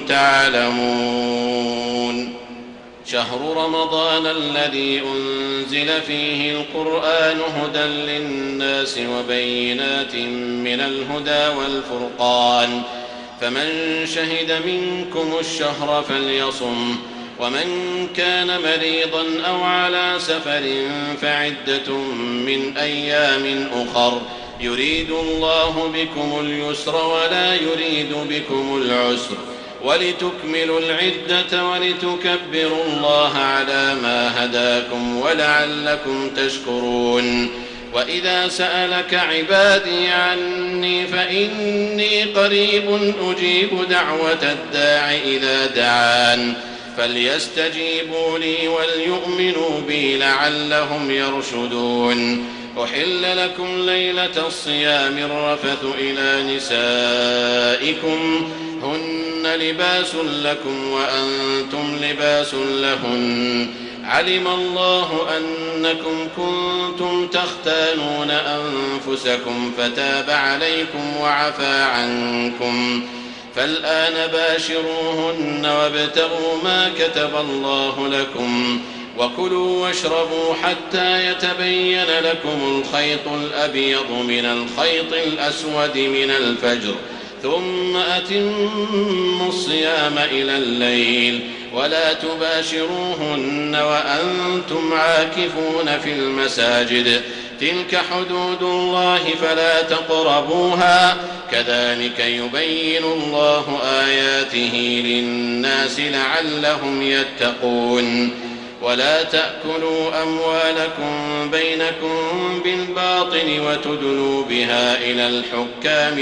تعلمون شهر رمضان الذي أنزل فيه القرآن هدى للناس وبينات من الهدى والفرقان فمن شهد منكم الشهر فليصم ومن كان مريضا أو على سفر فعدة من أيام أخر يريد الله بكم اليسر ولا يريد بكم العسر ولتكملوا العدة ولتكبروا الله على ما هداكم ولعلكم تشكرون وإذا سألك عبادي عني فإني قريب أجيب دعوة الداع إذا دعان فليستجيبوا لي وليؤمنوا بي لعلهم يرشدون أحل لكم ليلة الصيام الرفث إلى نسائكم هن لباس لكم وأنتم لباس لهن علم الله أنكم كنتم تختانون أنفسكم فتاب عليكم وعفى عنكم فالآن باشروهن وابتغوا ما كتب الله لكم وكلوا واشربوا حتى يتبين لكم الخيط الأبيض من الخيط الأسود من الفجر ثم أتموا الصيام إلى الليل ولا تباشروهن وأنتم عاكفون في المساجد تلك حدود الله فلا تقربوها كذلك يبين الله آياته للناس لعلهم يتقون ولا تأكلوا أموالكم بينكم بالباطل وتدلوا بها إلى الحكام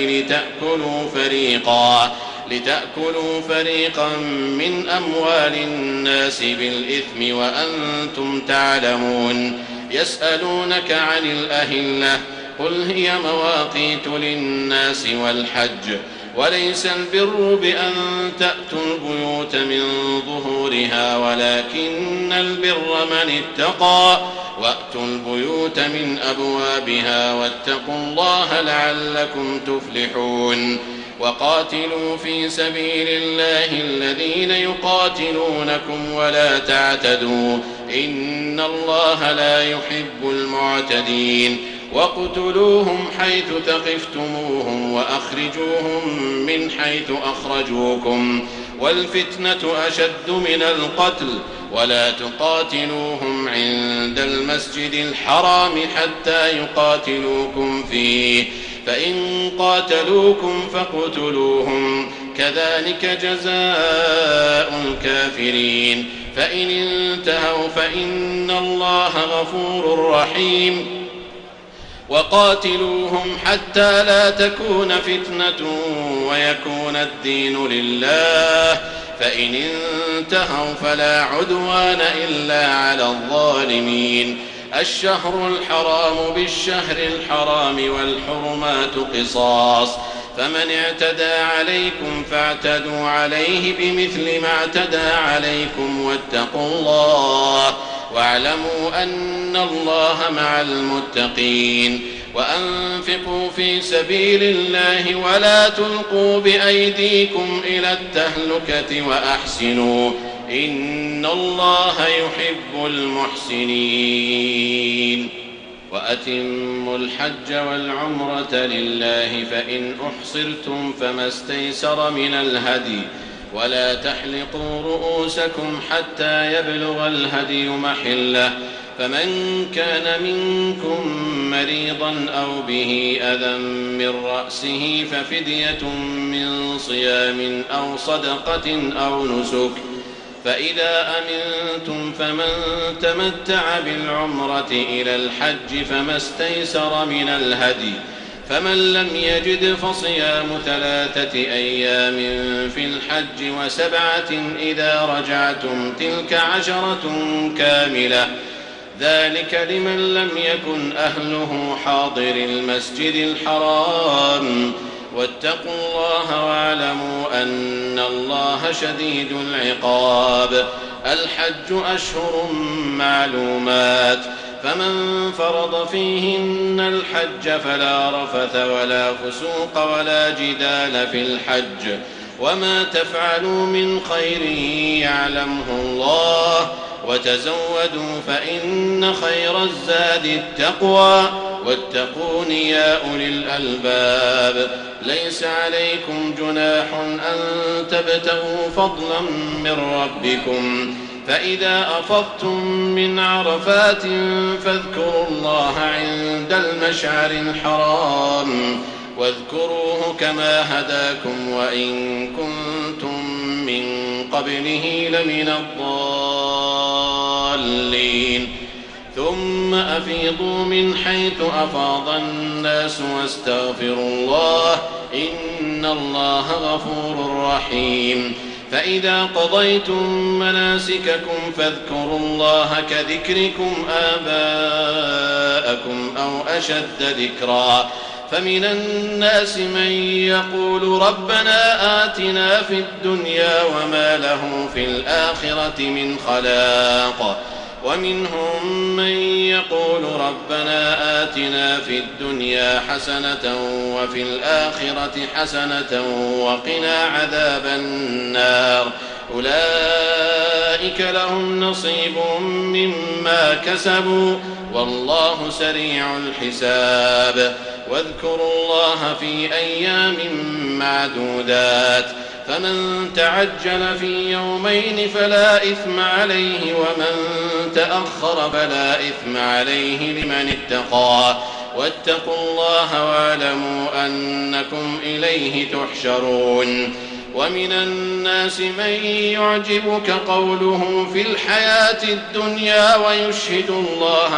لتأكلوا فريقا من أموال الناس بالإثم وأنتم تعلمون يسألونك عن الأهلة قل هي مواقيت للناس والحج وليس البر بأن تأتوا البيوت من ظهورها ولكن البر من اتقى وأتوا البيوت من أبوابها واتقوا الله لعلكم تفلحون وقاتلوا في سبيل الله الذين يقاتلونكم ولا تعتدوا إن الله لا يحب المعتدين واقتلوهم حيث ثقفتموهم وأخرجوهم من حيث أخرجوكم والفتنة أشد من القتل ولا تقاتلوهم عند المسجد الحرام حتى يقاتلوكم فيه فإن قاتلوكم فاقتلوهم كذلك جزاء الكافرين فإن انتهوا فإن الله غفور رحيم وقاتلوهم حتى لا تكون فتنة ويكون الدين لله فإن انتهوا فلا عدوان إلا على الظالمين الشهر الحرام بالشهر الحرام والحرمات قصاص فمن اعتدى عليكم فاعتدوا عليه بمثل ما اعتدى عليكم واتقوا الله واعلموا أن الله مع المتقين وأنفقوا في سبيل الله ولا تلقوا بأيديكم إلى التهلكة وأحسنوا إن الله يحب المحسنين وأتموا الحج والعمرة لله فإن أحصرتم فما استيسر من الهدي ولا تحلقوا رؤوسكم حتى يبلغ الهدي محله فمن كان منكم مريضا أو به أذى من رأسه ففدية من صيام أو صدقة أو نسك فإذا أمنتم فمن تمتع بالعمرة إلى الحج فما استيسر من الهدي، فمن لم يجد فصيام 3 أيام في الحج و7 إذا رجعتم تلك 10 كاملة، ذلك لمن لم يكن أهله حاضر المسجد الحرام، واتقوا الله واعلموا أن الله شديد العقاب. الحج أشهر معلومات، فمن فرض فيهن الحج فلا رفث ولا فسوق ولا جدال في الحج، وما تفعلوا من خير يعلمه الله، وتزودوا فإن خير الزاد التقوى، واتقون يا أولي الألباب. ليس عليكم جناح أن تبتغوا فضلا من ربكم، فإذا أفضتم من عرفات فاذكروا الله عند المشعر الحرام، واذكروه كما هداكم وإن كنتم من قبله لمن الضالين. ثم أفيضوا من حيث أفاض الناس واستغفروا الله إن الله غفور رحيم. فإذا قضيتم مناسككم فاذكروا الله كذكركم آباءكم أو أشد ذكرا، فمن الناس من يقول ربنا آتنا في الدنيا وما له في الآخرة من خلاق، ومنهم من يقول ربنا آتنا في الدنيا حسنة وفي الآخرة حسنة وقنا عذاب النار، أولئك لهم نصيب مما كسبوا والله سريع الحساب. واذكروا الله في أيام معدودات، فمن تعجل في يومين فلا إثم عليه، ومن تأخر فلا إثم عليه لمن اتقى، واتقوا الله واعلموا أنكم إليه تحشرون. ومن الناس من يعجبك قوله في الحياة الدنيا ويشهد الله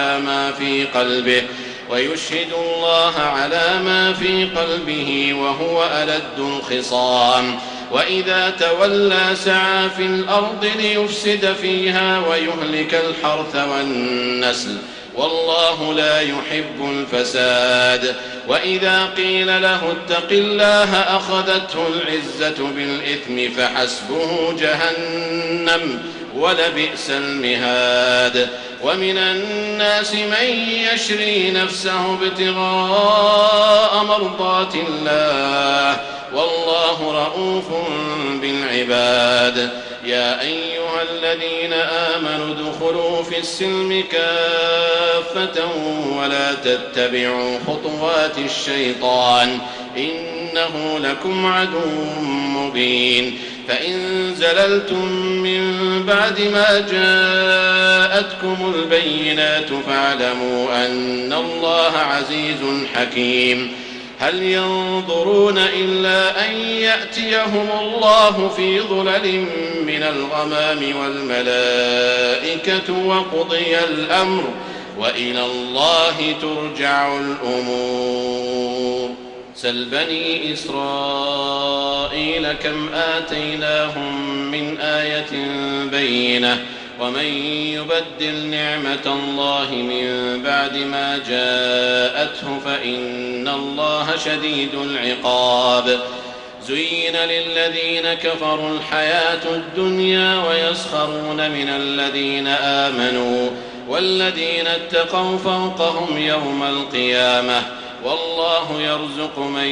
على ما في قلبه وهو ألد الخصام، وإذا تولى سعى في الأرض ليفسد فيها ويهلك الحرث والنسل، والله لا يحب الفساد. وإذا قيل له اتق الله أخذته العزة بالإثم فحسبه جهنم ولبئس المهاد. ومن الناس من يشري نفسه ابتغاء مرضات الله والله رؤوف بالعباد. يا أيها الذين آمنوا ادخلوا في السلم كافة ولا تتبعوا خطوات الشيطان إنه لكم عدو مبين. فإن زللتم من بعد ما جاءتكم البينات فاعلموا أن الله عزيز حكيم. هل ينظرون إلا أن يأتيهم الله في ظلل من الغمام والملائكة وقضي الأمر وإلى الله ترجع الأمور. سل بني إسرائيل كم آتيناهم من آية بينة ومن يبدل نعمة الله من بعد ما جاءته فإن الله شديد العقاب. زين للذين كفروا الحياة الدنيا ويسخرون من الذين آمنوا والذين اتقوا فوقهم يوم القيامة والله يرزق من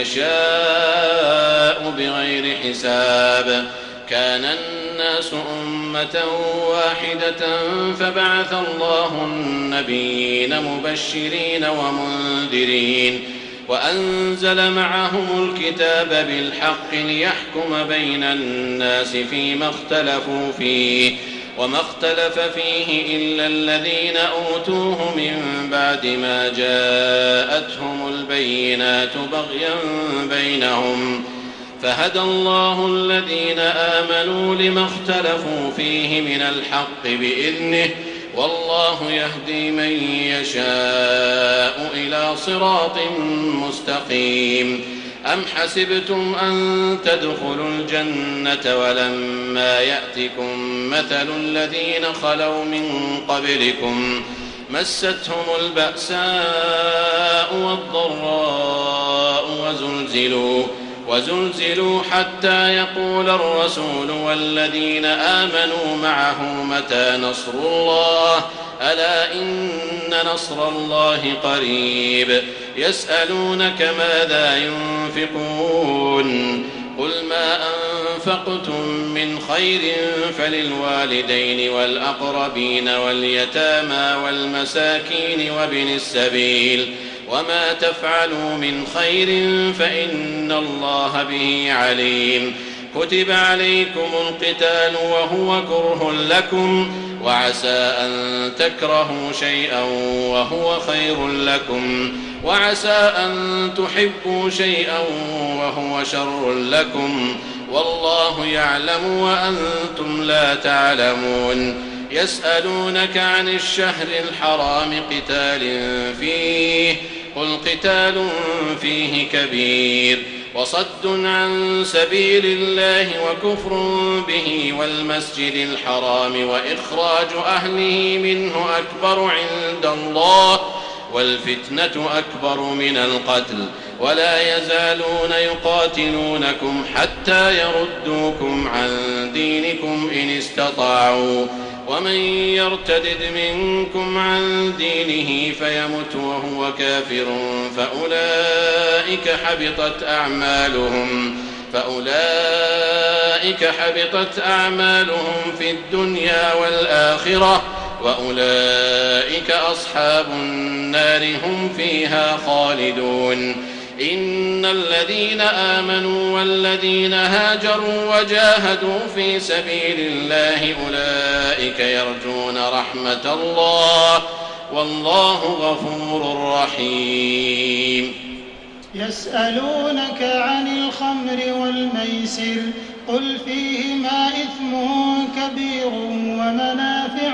يشاء بغير حساب. كان الناس أمة واحدة فبعث الله النبيين مبشرين ومنذرين وأنزل معهم الكتاب بالحق ليحكم بين الناس فيما اختلفوا فيه وما اختلف فيه إلا الذين أوتوه من بعد ما جاءتهم البينات بغيا بينهم فهدى الله الذين آمنوا لما اختلفوا فيه من الحق بإذنه والله يهدي من يشاء إلى صراط مستقيم. أم حسبتم أن تدخلوا الجنة ولما يأتكم مثل الذين خلوا من قبلكم مستهم البأساء والضراء وزلزلوا حتى يقول الرسول والذين آمنوا معه متى نصر الله ألا إن نصر الله قريب. يسألونك ماذا ينفقون قل ما أنفقتم من خير فللوالدين والأقربين واليتامى والمساكين وابن السبيل وما تفعلوا من خير فإن الله به عليم. كتب عليكم القتال وهو كره لكم وعسى أن تكرهوا شيئا وهو خير لكم وعسى أن تحبوا شيئا وهو شر لكم والله يعلم وأنتم لا تعلمون. يسألونك عن الشهر الحرام قتال فيه قل قتال فيه كبير وصد عن سبيل الله وكفر به والمسجد الحرام وإخراج أهله منه أكبر عند الله والفتنة أكبر من القتل ولا يزالون يقاتلونكم حتى يردوكم عن دينكم إن استطاعوا ومن يرتدد منكم عن دينه فيمت وهو كافر فأولئك حبطت أعمالهم في الدنيا والآخرة وأولئك أصحاب النار هم فيها خالدون. إن الذين آمنوا والذين هاجروا وجاهدوا في سبيل الله أولئك يرجون رحمة الله والله غفور رحيم. يسألونك عن الخمر والميسر قل فيهما إثم كبير ومنافع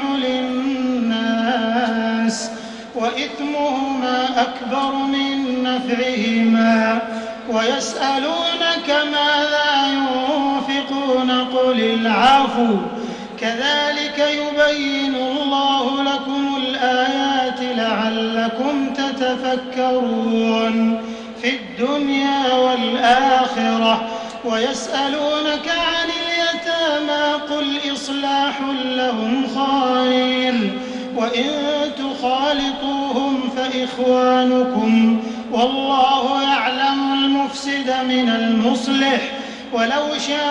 للناس وإثمهما أكبر من نفعهما ويسألونك ماذا ينفقون قل العفو كذلك يبين الله لكم الآيات لعلكم تتفكرون في الدنيا والآخرة. ويسألونك عن اليتامى قل إصلاح لهم خير وإن تخالطوهم فإخوانكم والله يعلم المفسد من المصلح ولو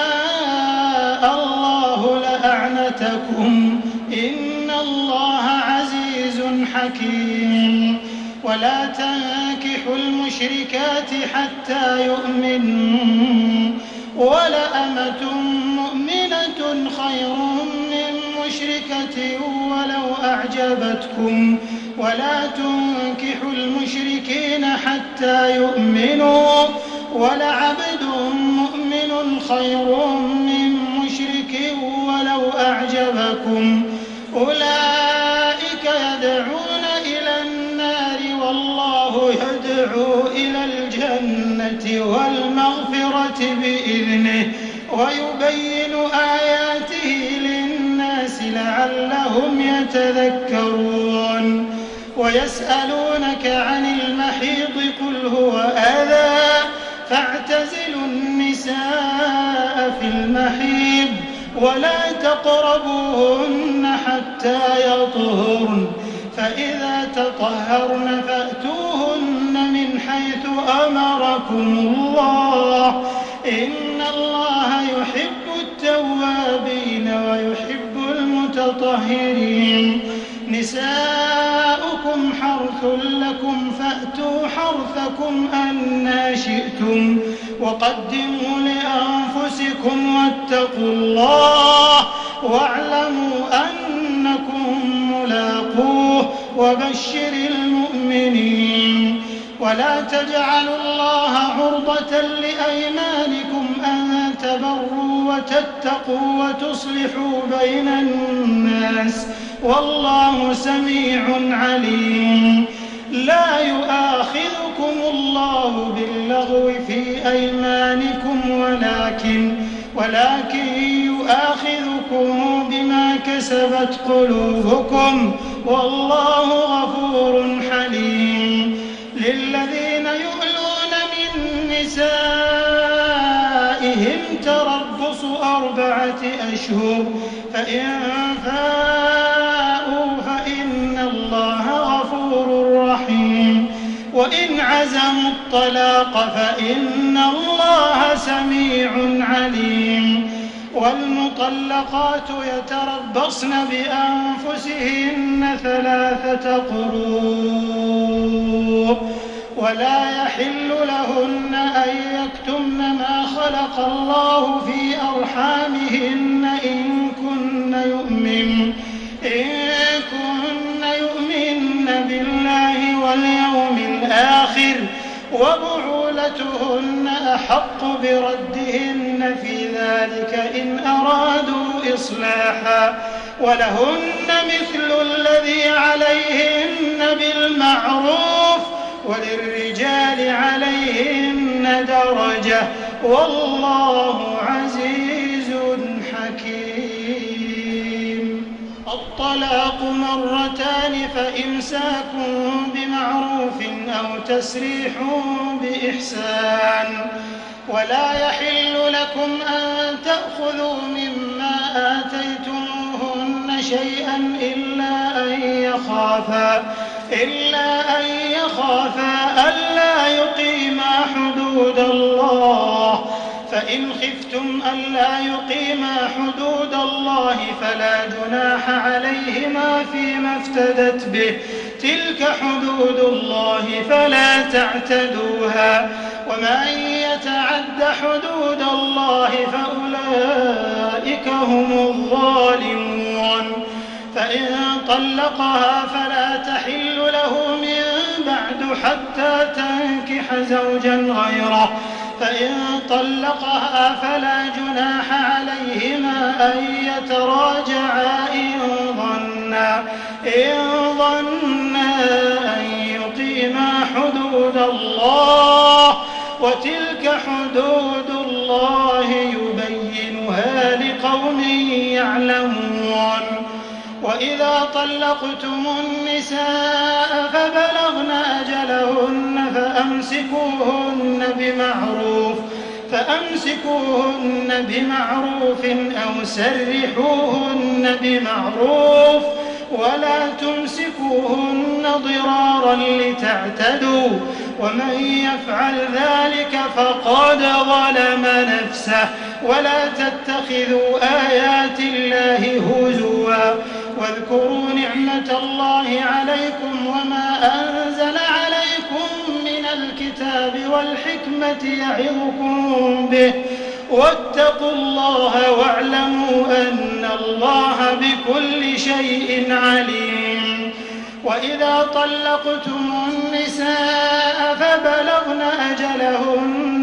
شاء الله لأعنتكم إن الله عزيز حكيم. ولا تنكحوا المشركات حتى يؤمنوا ولأمة مؤمنة خير من مشركة ولو أعجبتكم ولا تنكحوا المشركين حتى يؤمنوا ولعبد مؤمن خير من مشرك ولو أعجبكم أولئك يدعون إلى النار والله يدعو إلى الجنة والمغفرة بإذنه ويبين آياته للناس لعلهم يتذكرون. ويسألونك عن المحيض قل هو أذى فاعتزلوا النساء في المحيض ولا تقربوهن حتى يطهرن فإذا تطهرن فأتوهن من حيث أمركم الله إن الله يحب التوابين ويحب المتطهرين. نساؤكم حرث لكم فأتوا حرثكم أنى شئتم وقدموا لأنفسكم واتقوا الله واعلموا أنكم ملاقوه وبشر المؤمنين. ولا تجعلوا الله عرضة لأيمانكم أن تبروا وتتقوا وتصلحوا بين الناس والله سميع عليم. لا يؤاخذكم الله باللغو في أيمانكم ولكن يؤاخذكم بما كسبت قلوبكم والله غفور حليم. للذين يؤلون من نسائهم تربص 4 أشهر فإن فاءوا فإن الله غفور رحيم. وإن عزموا الطلاق فإن الله سميع عليم. والمطلقات يتربصن بأنفسهن 3 قروء ولا يحل لهن أن يكتمن ما خلق الله في أرحامهن إن كن يؤمن بالله واليوم الآخر وبعولتهن أحق بردهن في ذلك إن أرادوا إصلاحا ولهن مثل الذي عليهن بالمعروف وللرجال عليهن درجة والله عزيز حكيم. الطلاق 2 فإمساك بمعروف أو تسريح بإحسان. ولا يحل لكم أن تأخذوا مما آتيتموهن شيئا إلا أن يخافا ألا يقيما حدود الله. فإن خفتم ألا يقيما حدود الله فلا جناح عليهما فيما افتدت به. تلك حدود الله فلا تعتدوها ومن يتعد حدود الله فأولئك هم الظالمون. فإن طلقها فلا تحل له من بعد حتى تنكح زوجا غيره. فإن طلقها فلا جناح عليهما أن يتراجعا إن ظنا أن يقيما حدود الله وتلك حدود الله يبينها لقوم يعلمون. وإذا طلقتم النساء فبلغن أجلهن فأمسكوهن بمعروف أو سرحوهن بمعروف ولا تمسكوهن ضرارا لتعتدوا ومن يفعل ذلك فقد ظلم نفسه. ولا تتخذوا آيات الله هزوا واذكروا نعمة الله عليكم وما أنزل عليكم من الكتاب والحكمة يعظكم به واتقوا الله واعلموا أن الله بكل شيء عليم. وإذا طلقتم النساء فبلغن أجلهن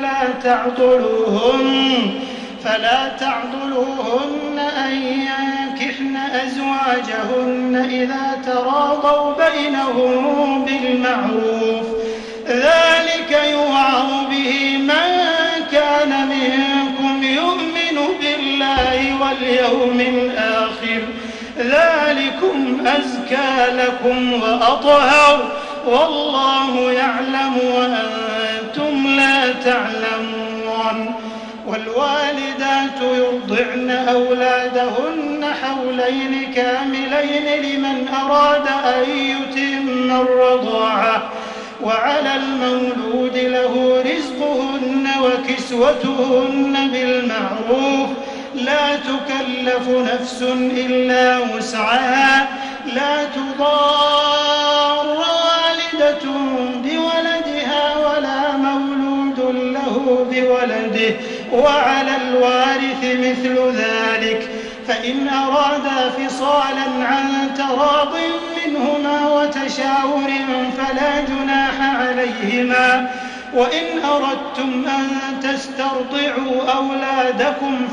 فلا تعضلوهن أن ينكحن أزواجهن إذا تراضوا بينهم بالمعروف. ذلك يوعظ به من كان منكم يؤمن بالله واليوم الآخر. ذلكم أزكى لكم وأطهر والله يعلم وأنتم لا تعلمون. والوالدات يرضعن أولادهن حولين كاملين لمن أراد أن يتم الرضاعة وعلى المولود له رزقهن وكسوتهن بالمعروف. لا تكلف نفس إلا وسعها. لا تضار والدة بولدها ولا مولود له بولده وعلى الوارث مثل ذلك. فإن أرادا فصالا عن تراض منهما وتشاور فلا جناح عليهما وإن أردتم أن تسترضعوا أولادكم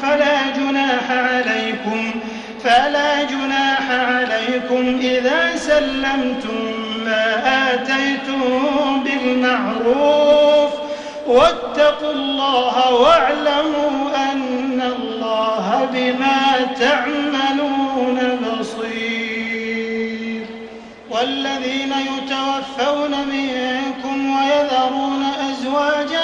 فلا جناح عليكم إذا سلمتم ما آتيتم بالمعروف واتقوا الله واعلموا أن الله بما تعملون بصير. والذين يتوفون منكم ويذرون أزواجا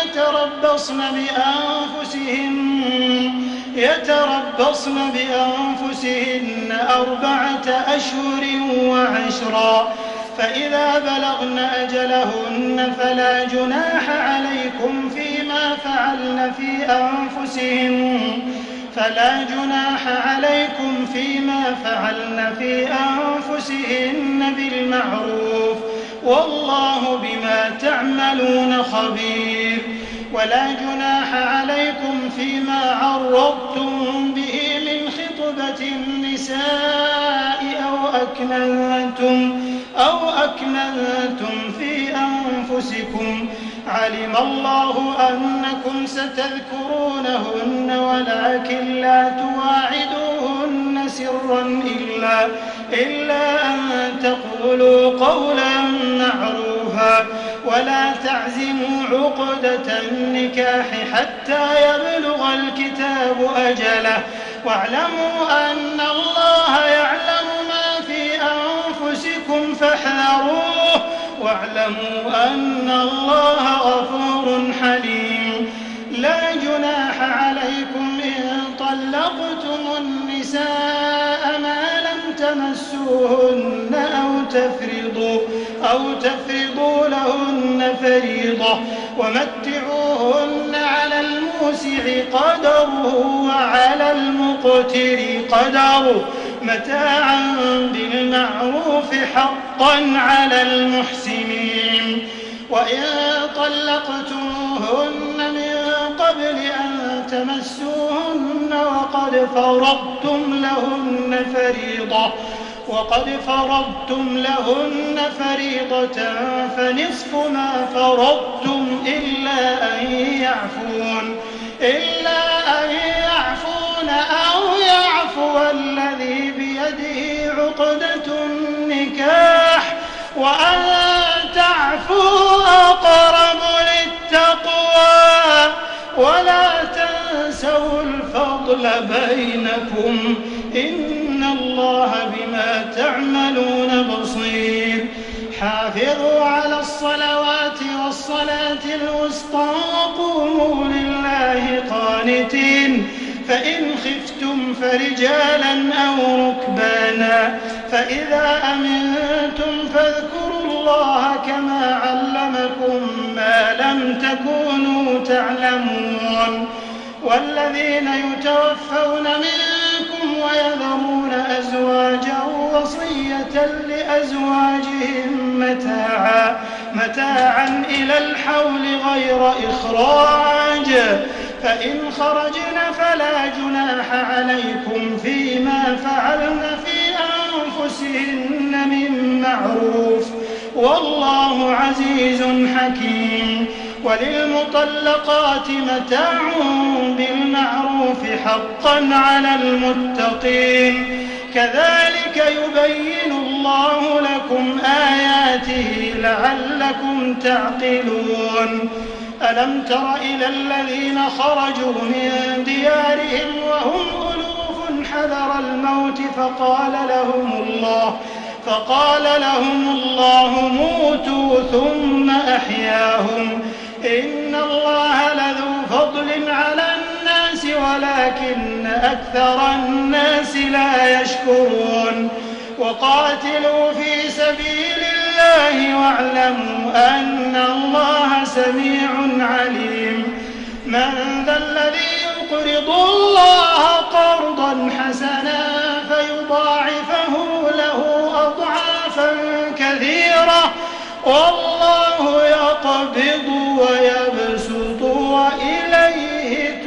يتربصن بأنفسهن 4 أشهر وعشرا، فإذا بلغن أجلهن فلا جناح عليكم فيما فعلن في أنفسهن بالمعروف والله بما تعملون خبير. ولا جناح عليكم فيما عرضتم به من خطبة النساء أو أكننتم في أنفسكم، علم الله أنكم ستذكرونهن ولكن لا تواعدوهن سرا إلا أن تقولوا قولا معروفا، ولا تعزموا عقدة النكاح حتى يبلغ الكتاب أجله، واعلموا أن الله يعلم ما في أنفسكم فاحذروه، واعلموا أن الله غفور حليم. لا جناح عليكم إن طلقتم النساء ما لم تمسوهن أو تفرضوا لهن فريضة، ومتعوهن على الموسع قدره وعلى المقتر قدره متاعا بالمعروف حقا على المحسنين. وإن طلقتموهن من قبل أن تمسوهن وقد فرضتم لهن فريضة فنصف ما فرضتم إلا أن يعفون أو يعفو الذي بيده عقدة النكاح، وأن تعفوا أقرب للتقوى، ولا تنسوا الفضل بينكم إن الله بما تعملون بصير. حافظوا على الصلوات والصلاة الوسطى وقوموا لله قانتين، فإن خفتم فرجالا أو ركبانا، فإذا أمنتم فاذكروا الله كما علمكم ما لم تكونوا تعلمون. والذين يتوفون منكم ويذرون أزواجا وصية لأزواجهم متاعا إلى الحول غير إخراج، فإن خرجن فلا جناح عليكم فيما فعلن في أنفسهن من معروف والله عزيز حكيم. وللمطلقات متاع بالمعروف حقا على المتقين، كذلك يبين الله لكم آياته لعلكم تعقلون. ألم تر إلى الذين خرجوا من ديارهم وهم ألوف حذر الموت فقال لهم الله موتوا ثم أحياهم، إن الله لذو فضل على الناس ولكن أكثر الناس لا يشكرون. وقاتلوا في سبيل الله واعلموا أن الله سميع عليم. من ذا الذي يقرض الله قرضا حسنا فيضاعفه له أضعافا كثيرة والله يقبض ويبسط وإليه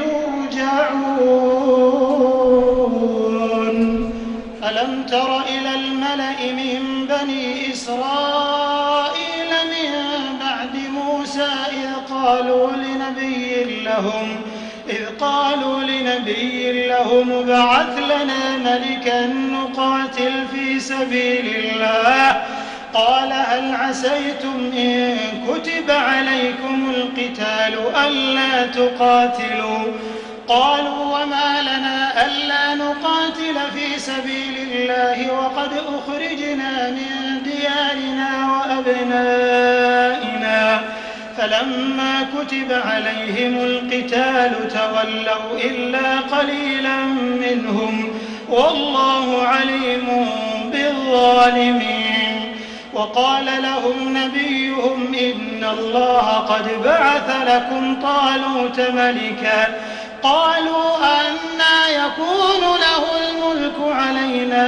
ترجعون. ألم تر إلى الملأ من بني إسرائيل من بعد موسى إذ قالوا لنبي لهم ابعث لنا ملكا نقاتل في سبيل الله قال هل عسيتم إن كتب عليكم القتال ألا تقاتلوا قالوا وما لنا ألا نقاتل في سبيل الله وقد أخرجنا من ديارنا وأبنائنا فلما كتب عليهم القتال تولوا إلا قليلا منهم والله عليم بالظالمين. وقال لهم نبيهم إن الله قد بعث لكم طالوت ملكا قالوا أنى يكون له الملك علينا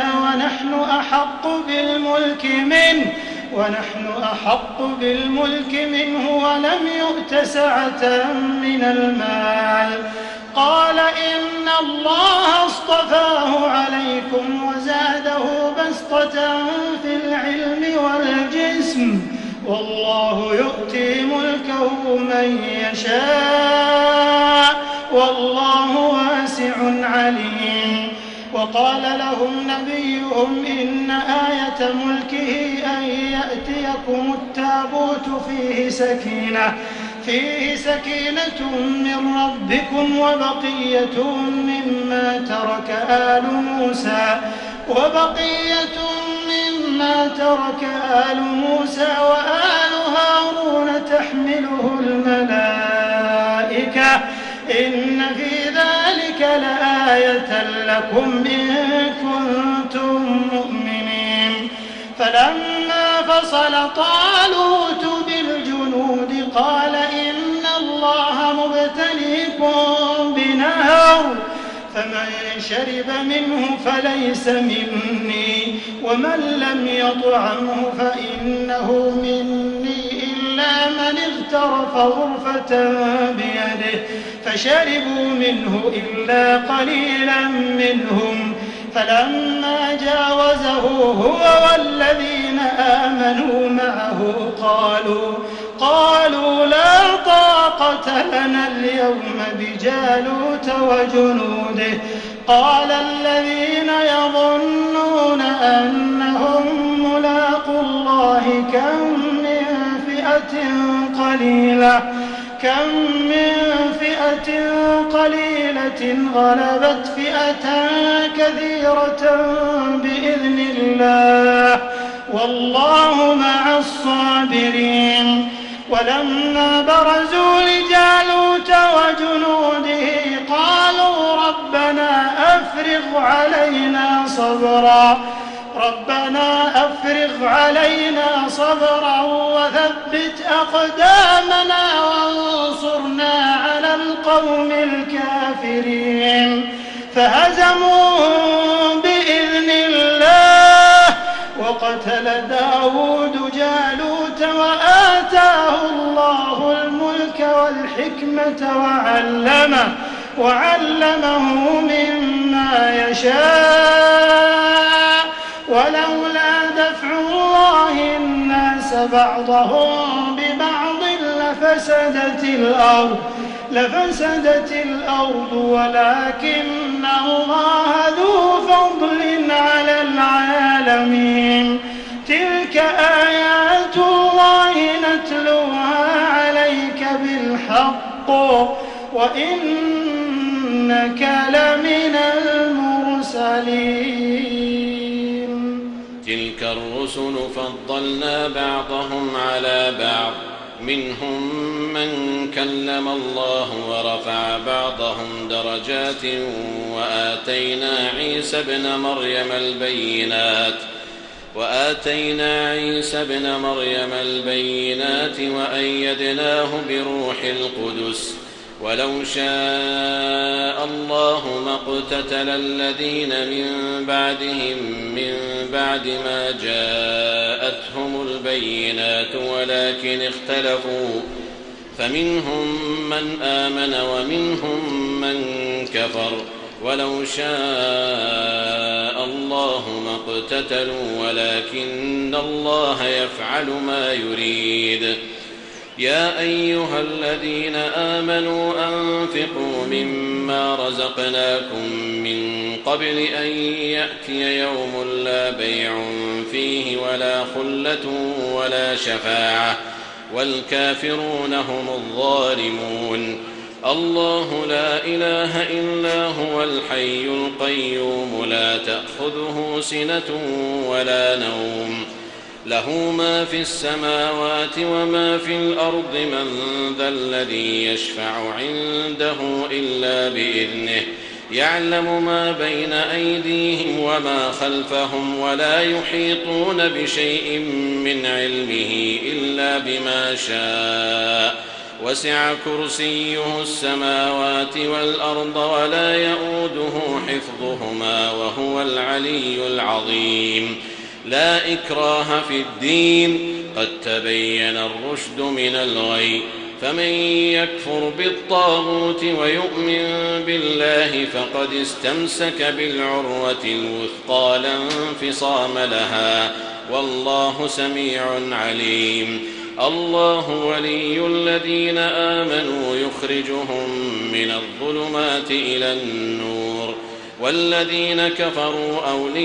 ونحن أحق بالملك منه ولم يؤت سعة من المال قال إن الله اصطفاه عليكم وزاده بسطة في العلم والجسم والله يؤتي ملكه من يشاء والله واسع عليم. وقال لهم نبيهم إن آية ملكه أن يأتيكم التابوت فيه سكينة من ربكم وبقية مما ترك آل موسى وآل هارون تحمله الملائكة إن في ذلك لآية لكم إن كنتم مؤمنين. فلما فصل طالوت بالجنود قال إن الله مبتليكم بنهر فمن شرب منه فليس مني ومن لم يطعمه فإنه مني إلا من اغترف غرفة بيده فشربوا منه إلا قليلا منهم فلما جاوزه هو والذين آمنوا معه قالوا لا طاقة لنا اليوم بجالوت وجنوده قال الذين يظنون أنهم ملاقو الله كم من فئة قليلة غلبت فئة كثيرة بإذن الله والله مع الصابرين. ولما برزوا لجالوت وجنوده قالوا ربنا أفرغ علينا صبرا وثبت أقدامنا وانصرنا على القوم الكافرين. فهزموهم بإذن الله وقتل داود جالوت وآتاه الله الملك والحكمة وعلمه مما يشاء ولولا دفع الله الناس بعضهم ببعض لفسدت الأرض ولكن الله ذو فضل على العالمين. تلك آيات الله نتلوها عليك بالحق وإنك لمن المرسلين. تلك الرسل فضلنا بعضهم على بعض منهم من كلم الله ورفع بعضهم درجات وآتينا عيسى ابن مريم البينات وأيدناه بروح القدس ولو شاء الله ما اقتتل الذين من بعدهم من بعد ما جاءتهم البينات ولكن اختلفوا فمنهم من آمن ومنهم من كفر ولو شاء الله ما اقتتلوا ولكن الله يفعل ما يريد. يا أيها الذين آمنوا أنفقوا مما رزقناكم من قبل أن يأتي يوم لا بيع فيه ولا خلة ولا شفاعة والكافرون هم الظالمون. الله لا إله إلا هو الحي القيوم لا تأخذه سنة ولا نوم له ما في السماوات وما في الأرض من ذا الذي يشفع عنده إلا بإذنه يعلم ما بين أيديهم وما خلفهم ولا يحيطون بشيء من علمه إلا بما شاء وسع كرسيه السماوات والأرض ولا يؤوده حفظهما وهو العلي العظيم. لا إكراه في الدين قد تبين الرشد من الغي فمن يكفر بالطاغوت ويؤمن بالله فقد استمسك بالعروة الوثقى لا انفصام لها والله سميع عليم. الله ولي الذين آمنوا يخرجهم من الظلمات إلى النور والذين كفروا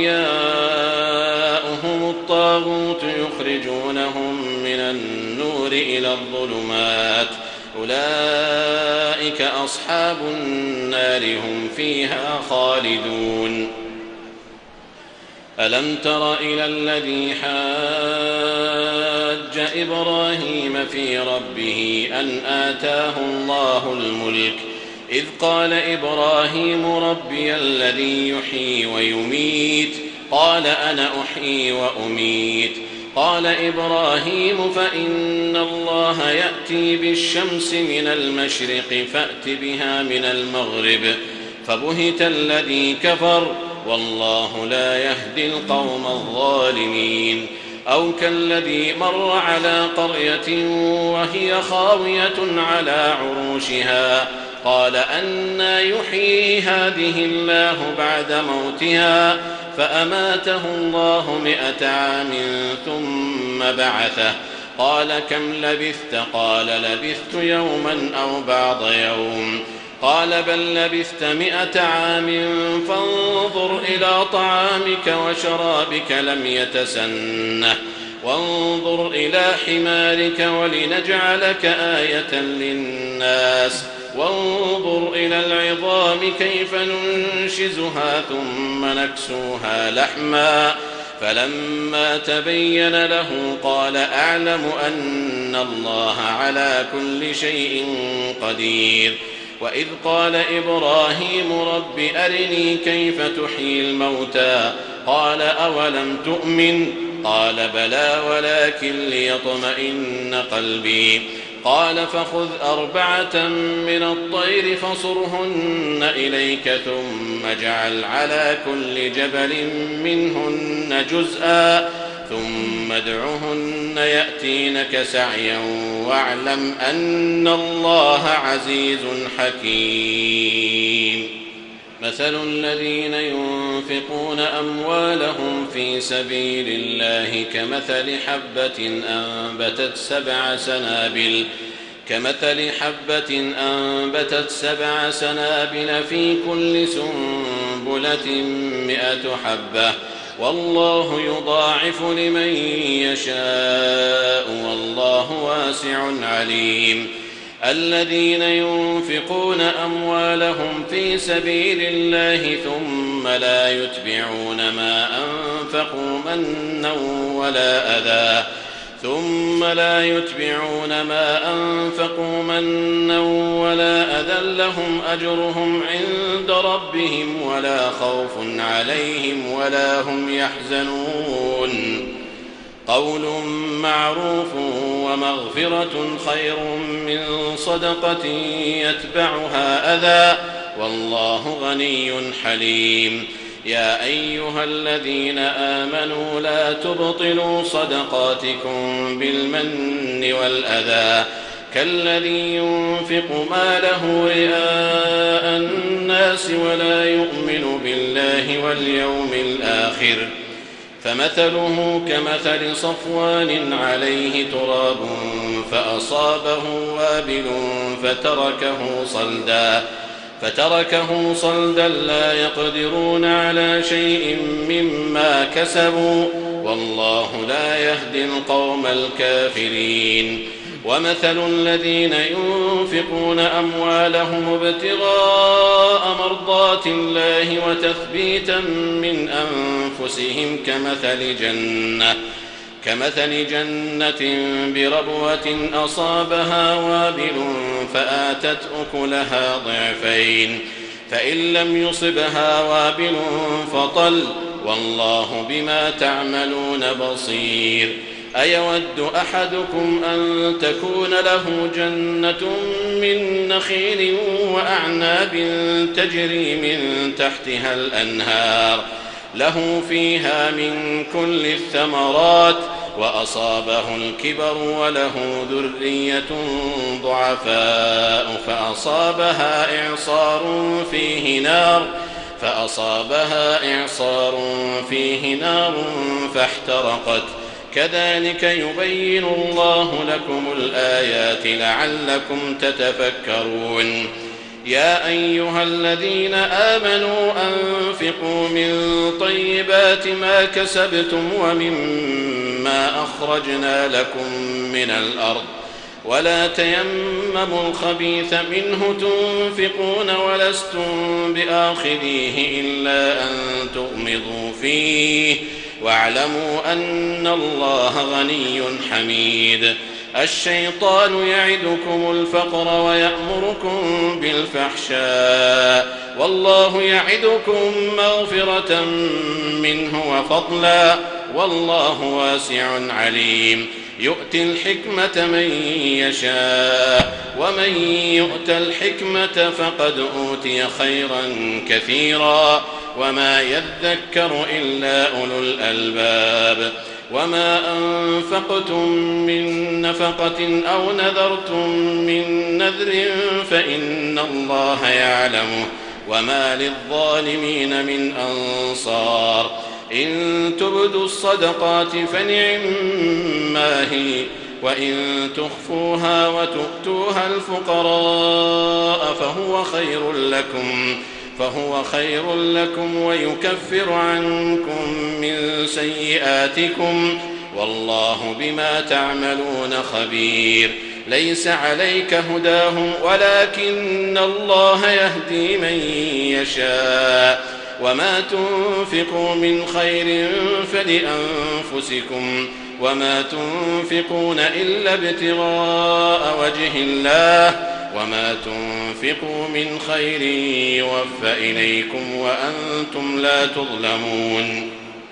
أولياؤهم الطاغوت يخرجونهم من النور إلى الظلمات أولئك أصحاب النار هم فيها خالدون. ألم تر إلى الذي حاج إبراهيم في ربه أن آتاه الله الملك إذ قال إبراهيم ربي الذي يحيي ويميت قال أنا أحيي وأميت قال إبراهيم فإن الله يأتي بالشمس من المشرق فأت بها من المغرب فبهت الذي كفر والله لا يهدي القوم الظالمين. أو كالذي مر على قرية وهي خاوية على عروشها قال أنى يحيي هذه الله بعد موتها فأماته الله 100 عام ثم بعثه قال كم لبثت قال لبثت يوما أو بعض يوم قال بل لبثت 100 عام فانظر إلى طعامك وشرابك لم يتسنه وانظر إلى حمارك ولنجعلك آية للناس وانظر إلى العظام كيف ننشزها ثم نكسوها لحما فلما تبين له قال أعلم أن الله على كل شيء قدير. وإذ قال إبراهيم رب أرني كيف تحيي الموتى قال أولم تؤمن قال بلى ولكن ليطمئن قلبي قال فخذ 4 من الطير فصرهن إليك ثم اجعل على كل جبل منهن جزءا ثم ادعهن يأتينك سعيا واعلم أن الله عزيز حكيم. مثل الذين ينفقون أموالهم في سبيل الله كمثل حبة أنبتت 7 سنابل في كل سنبلة 100 حبة والله يضاعف لمن يشاء والله واسع عليم. الذين ينفقون أموالهم في سبيل الله ثم لا يتبعون ما أنفقوا منا ولا أذى لهم أجرهم عند ربهم ولا خوف عليهم ولا هم يحزنون. قول معروف ومغفرة خير من صدقة يتبعها أذى والله غني حليم. يا أيها الذين آمنوا لا تبطلوا صدقاتكم بالمن والأذى كالذي ينفق ماله رئاء الناس ولا يؤمن بالله واليوم الآخر فمثله كمثل صفوان عليه تراب فأصابه وابل فتركه صلدا لا يقدرون على شيء مما كسبوا والله لا يهدي القوم الكافرين. ومثل الذين ينفقون أموالهم ابتغاء مرضات الله وتثبيتا من أنفسهم كمثل جنة بربوة أصابها وابل فآتت أكلها ضعفين فإن لم يصبها وابل فطل والله بما تعملون بصير. أيود أحدكم أن تكون له جنة من نخيل وأعناب تجري من تحتها الأنهار له فيها من كل الثمرات وأصابه الكبر وله ذرية ضعفاء فأصابها إعصار فيه نار فاحترقت كذلك يبين الله لكم الآيات لعلكم تتفكرون. يا أيها الذين آمنوا أنفقوا من طيبات ما كسبتم ومما أخرجنا لكم من الأرض ولا تيمموا الخبيث منه تنفقون ولستم بآخذيه إلا أن تغمضوا فيه واعلموا أن الله غني حميد. الشيطان يعدكم الفقر ويأمركم بالفحشاء والله يعدكم مغفرة منه وفضلا والله واسع عليم. يؤتي الحكمة من يشاء ومن يؤت الحكمة فقد أوتي خيرا كثيرا وما يذكر إلا أولو الألباب. وما أنفقتم من نفقة أو نذرتم من نذر فإن الله يعلمه وما للظالمين من أنصار. إن تبدوا الصدقات فنعما هي وإن تخفوها وتؤتوها الفقراء فهو خير لكم ويكفر عنكم من سيئاتكم والله بما تعملون خبير. ليس عليك هداهم ولكن الله يهدي من يشاء وما تنفقوا من خير فلأنفسكم وما تنفقون إلا ابتغاء وجه الله وما تنفقوا من خير يوفى إليكم وأنتم لا تظلمون.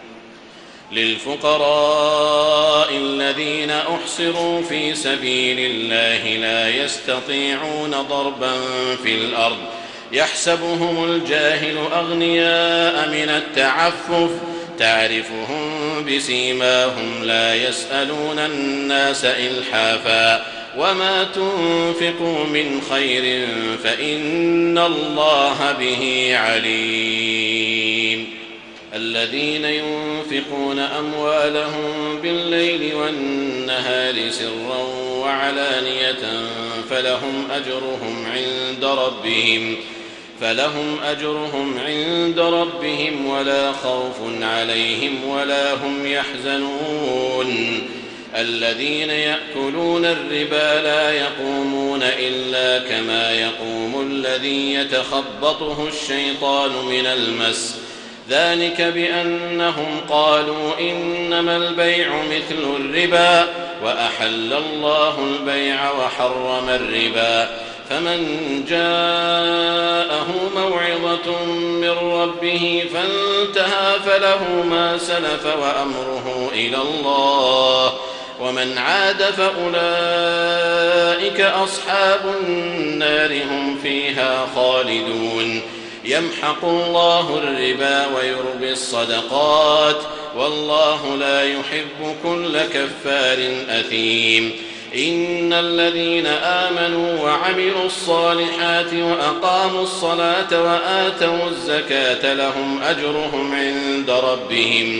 للفقراء الذين أحصروا في سبيل الله لا يستطيعون ضربا في الأرض يحسبهم الجاهل أغنياء من التعفف تعرفهم بسيماهم لا يسألون الناس إلحافا وما تنفقوا من خير فإن الله به عليم. الذين ينفقون أموالهم بالليل والنهار سرا وعلانية فلهم أجرهم عند ربهم ولا خوف عليهم ولا هم يحزنون. الذين يأكلون الربا لا يقومون إلا كما يقوم الذي يتخبطه الشيطان من المس ذلك بأنهم قالوا إنما البيع مثل الربا وأحل الله البيع وحرم الربا. فمن جاءه موعظة من ربه فانتهى فله ما سلف وأمره إلى الله ومن عاد فأولئك أصحاب النار هم فيها خالدون. يمحق الله الربا ويربي الصدقات والله لا يحب كل كفار أثيم. إن الذين آمنوا وعملوا الصالحات وأقاموا الصلاة وآتوا الزكاة لهم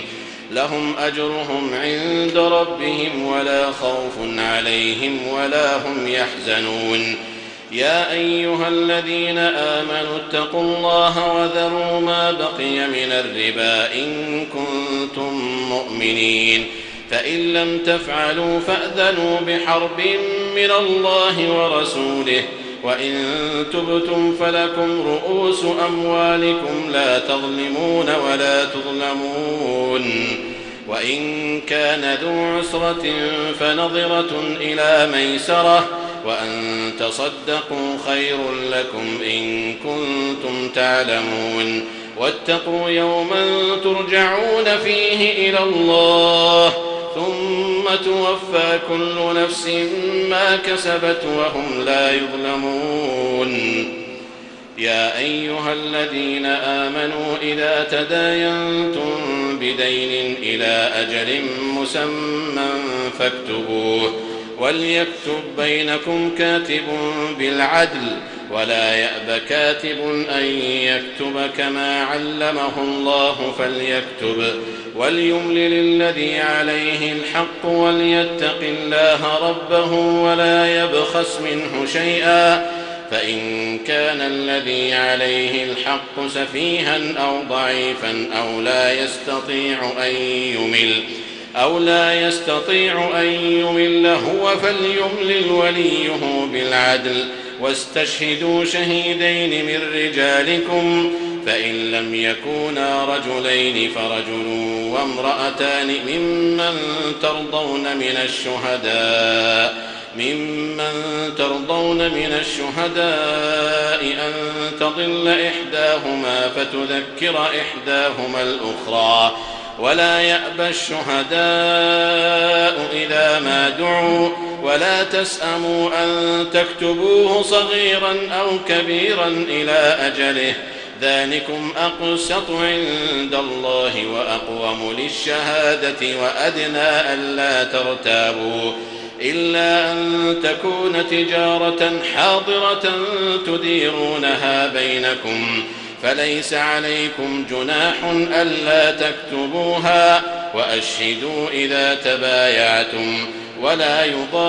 لهم أجرهم عند ربهم ولا خوف عليهم ولا هم يحزنون يا أيها الذين آمنوا اتقوا الله وذروا ما بقي من الربا إن كنتم مؤمنين فإن لم تفعلوا فأذنوا بحرب من الله ورسوله وإن تبتم فلكم رؤوس أموالكم لا تظلمون ولا تظلمون وإن كان ذو عسرة فنظرة إلى ميسرة وأن تصدقوا خير لكم إن كنتم تعلمون واتقوا يوما ترجعون فيه إلى الله ثم توفى كل نفس ما كسبت وهم لا يظلمون يا أيها الذين آمنوا إذا تداينتم بدين إلى أجل مسمى فاكتبوه وليكتب بينكم كاتب بالعدل ولا يأب كاتب أن يكتب كما علمه الله فليكتب وليملل الذي عليه الحق وليتق الله ربه ولا يبخس منه شيئا فإن كان الذي عليه الحق سفيها أو ضعيفا أو لا يستطيع أن يمل هو فليملل وليه بالعدل واستشهدوا شهيدين من رجالكم فإن لم يكونا رجلين فرجل وامرأتان ممن ترضون من الشهداء أن تضل إحداهما فتذكر إحداهما الأخرى ولا يأبى الشهداء إذا ما دعوا ولا تسأموا أن تكتبوه صغيرا أو كبيرا إلى أجله ذلكم أقسط عند الله وأقوم للشهادة وأدنى ألا ترتابوا إلا أن تكون تجارة حاضرة تديرونها بينكم فليس عليكم جناح ألا تكتبوها وأشهدوا إذا تبايعتم ولا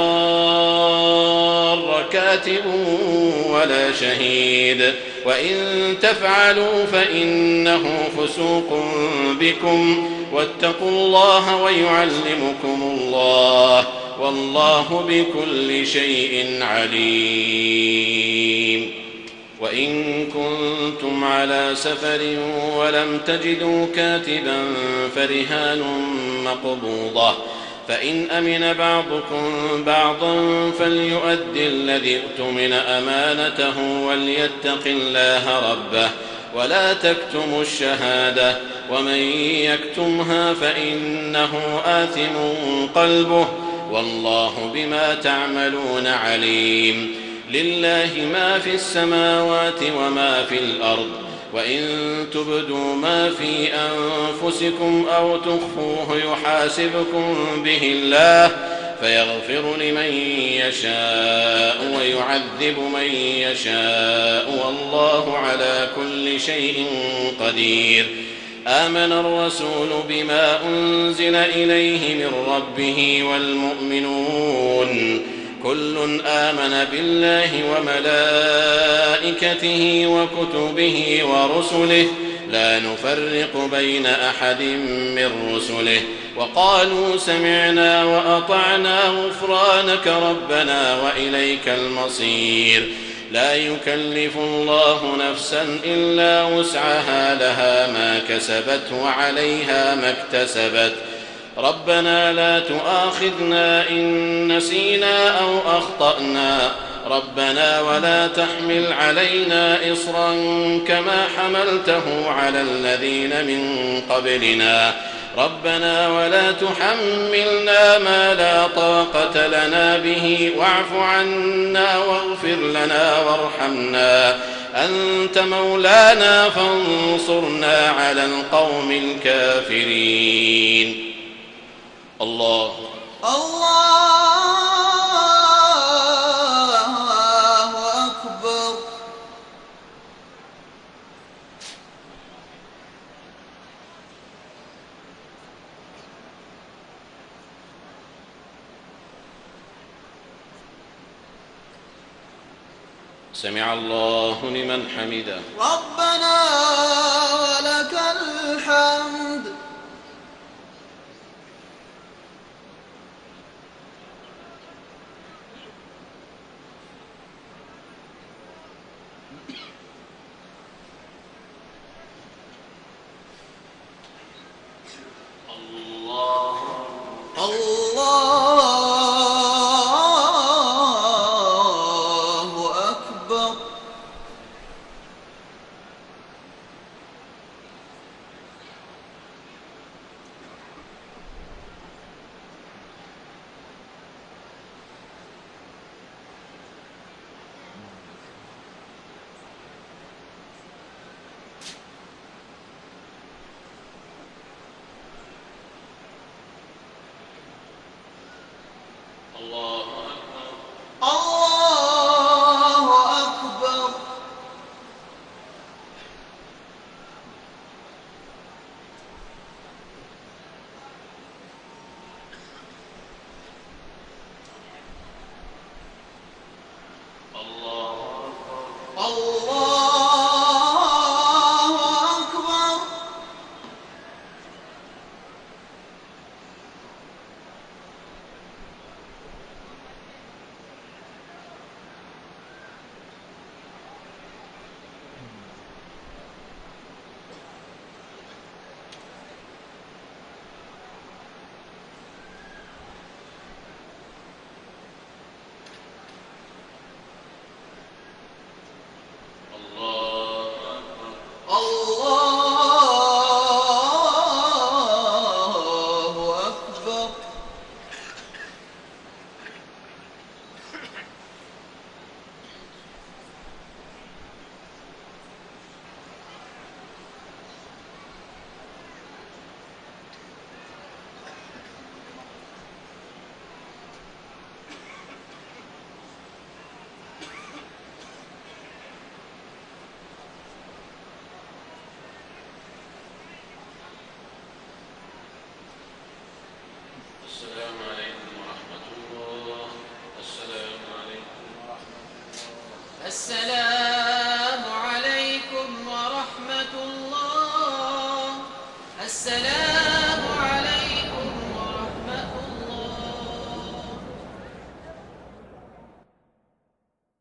يضار كاتب ولا شهيد وإن تفعلوا فإنه فسوق بكم واتقوا الله ويعلمكم الله والله بكل شيء عليم وإن كنتم على سفر ولم تجدوا كاتبا فرهان مقبوضة فإن أمن بعضكم بعضا فليؤد الذي اؤتمن أمانته وليتق الله ربه ولا تكتموا الشهادة ومن يكتمها فإنه آثم قلبه والله بما تعملون عليم لله ما في السماوات وما في الأرض وإن تبدوا ما في أنفسكم أو تخفوه يحاسبكم به الله فيغفر لمن يشاء ويعذب من يشاء والله على كل شيء قدير آمن الرسول بما أنزل إليه من ربه والمؤمنون كل آمن بالله وملائكته وكتبه ورسله لا نفرق بين أحد من رسله وقالوا سمعنا وأطعنا غفرانك ربنا وإليك المصير لا يكلف الله نفسا إلا وسعها لها ما كسبت وعليها ما اكتسبت ربنا لا تؤاخذنا إن نسينا أو أخطأنا ربنا ولا تحمل علينا إصرا كما حملته على الذين من قبلنا ربنا ولا تحملنا ما لا طاقة لنا به واعف عنا واغفر لنا وارحمنا أنت مولانا فانصرنا على القوم الكافرين الله أكبر. سمع الله لمن حمده. ربنا ولك الحمد. السلام عليكم ورحمة الله. السلام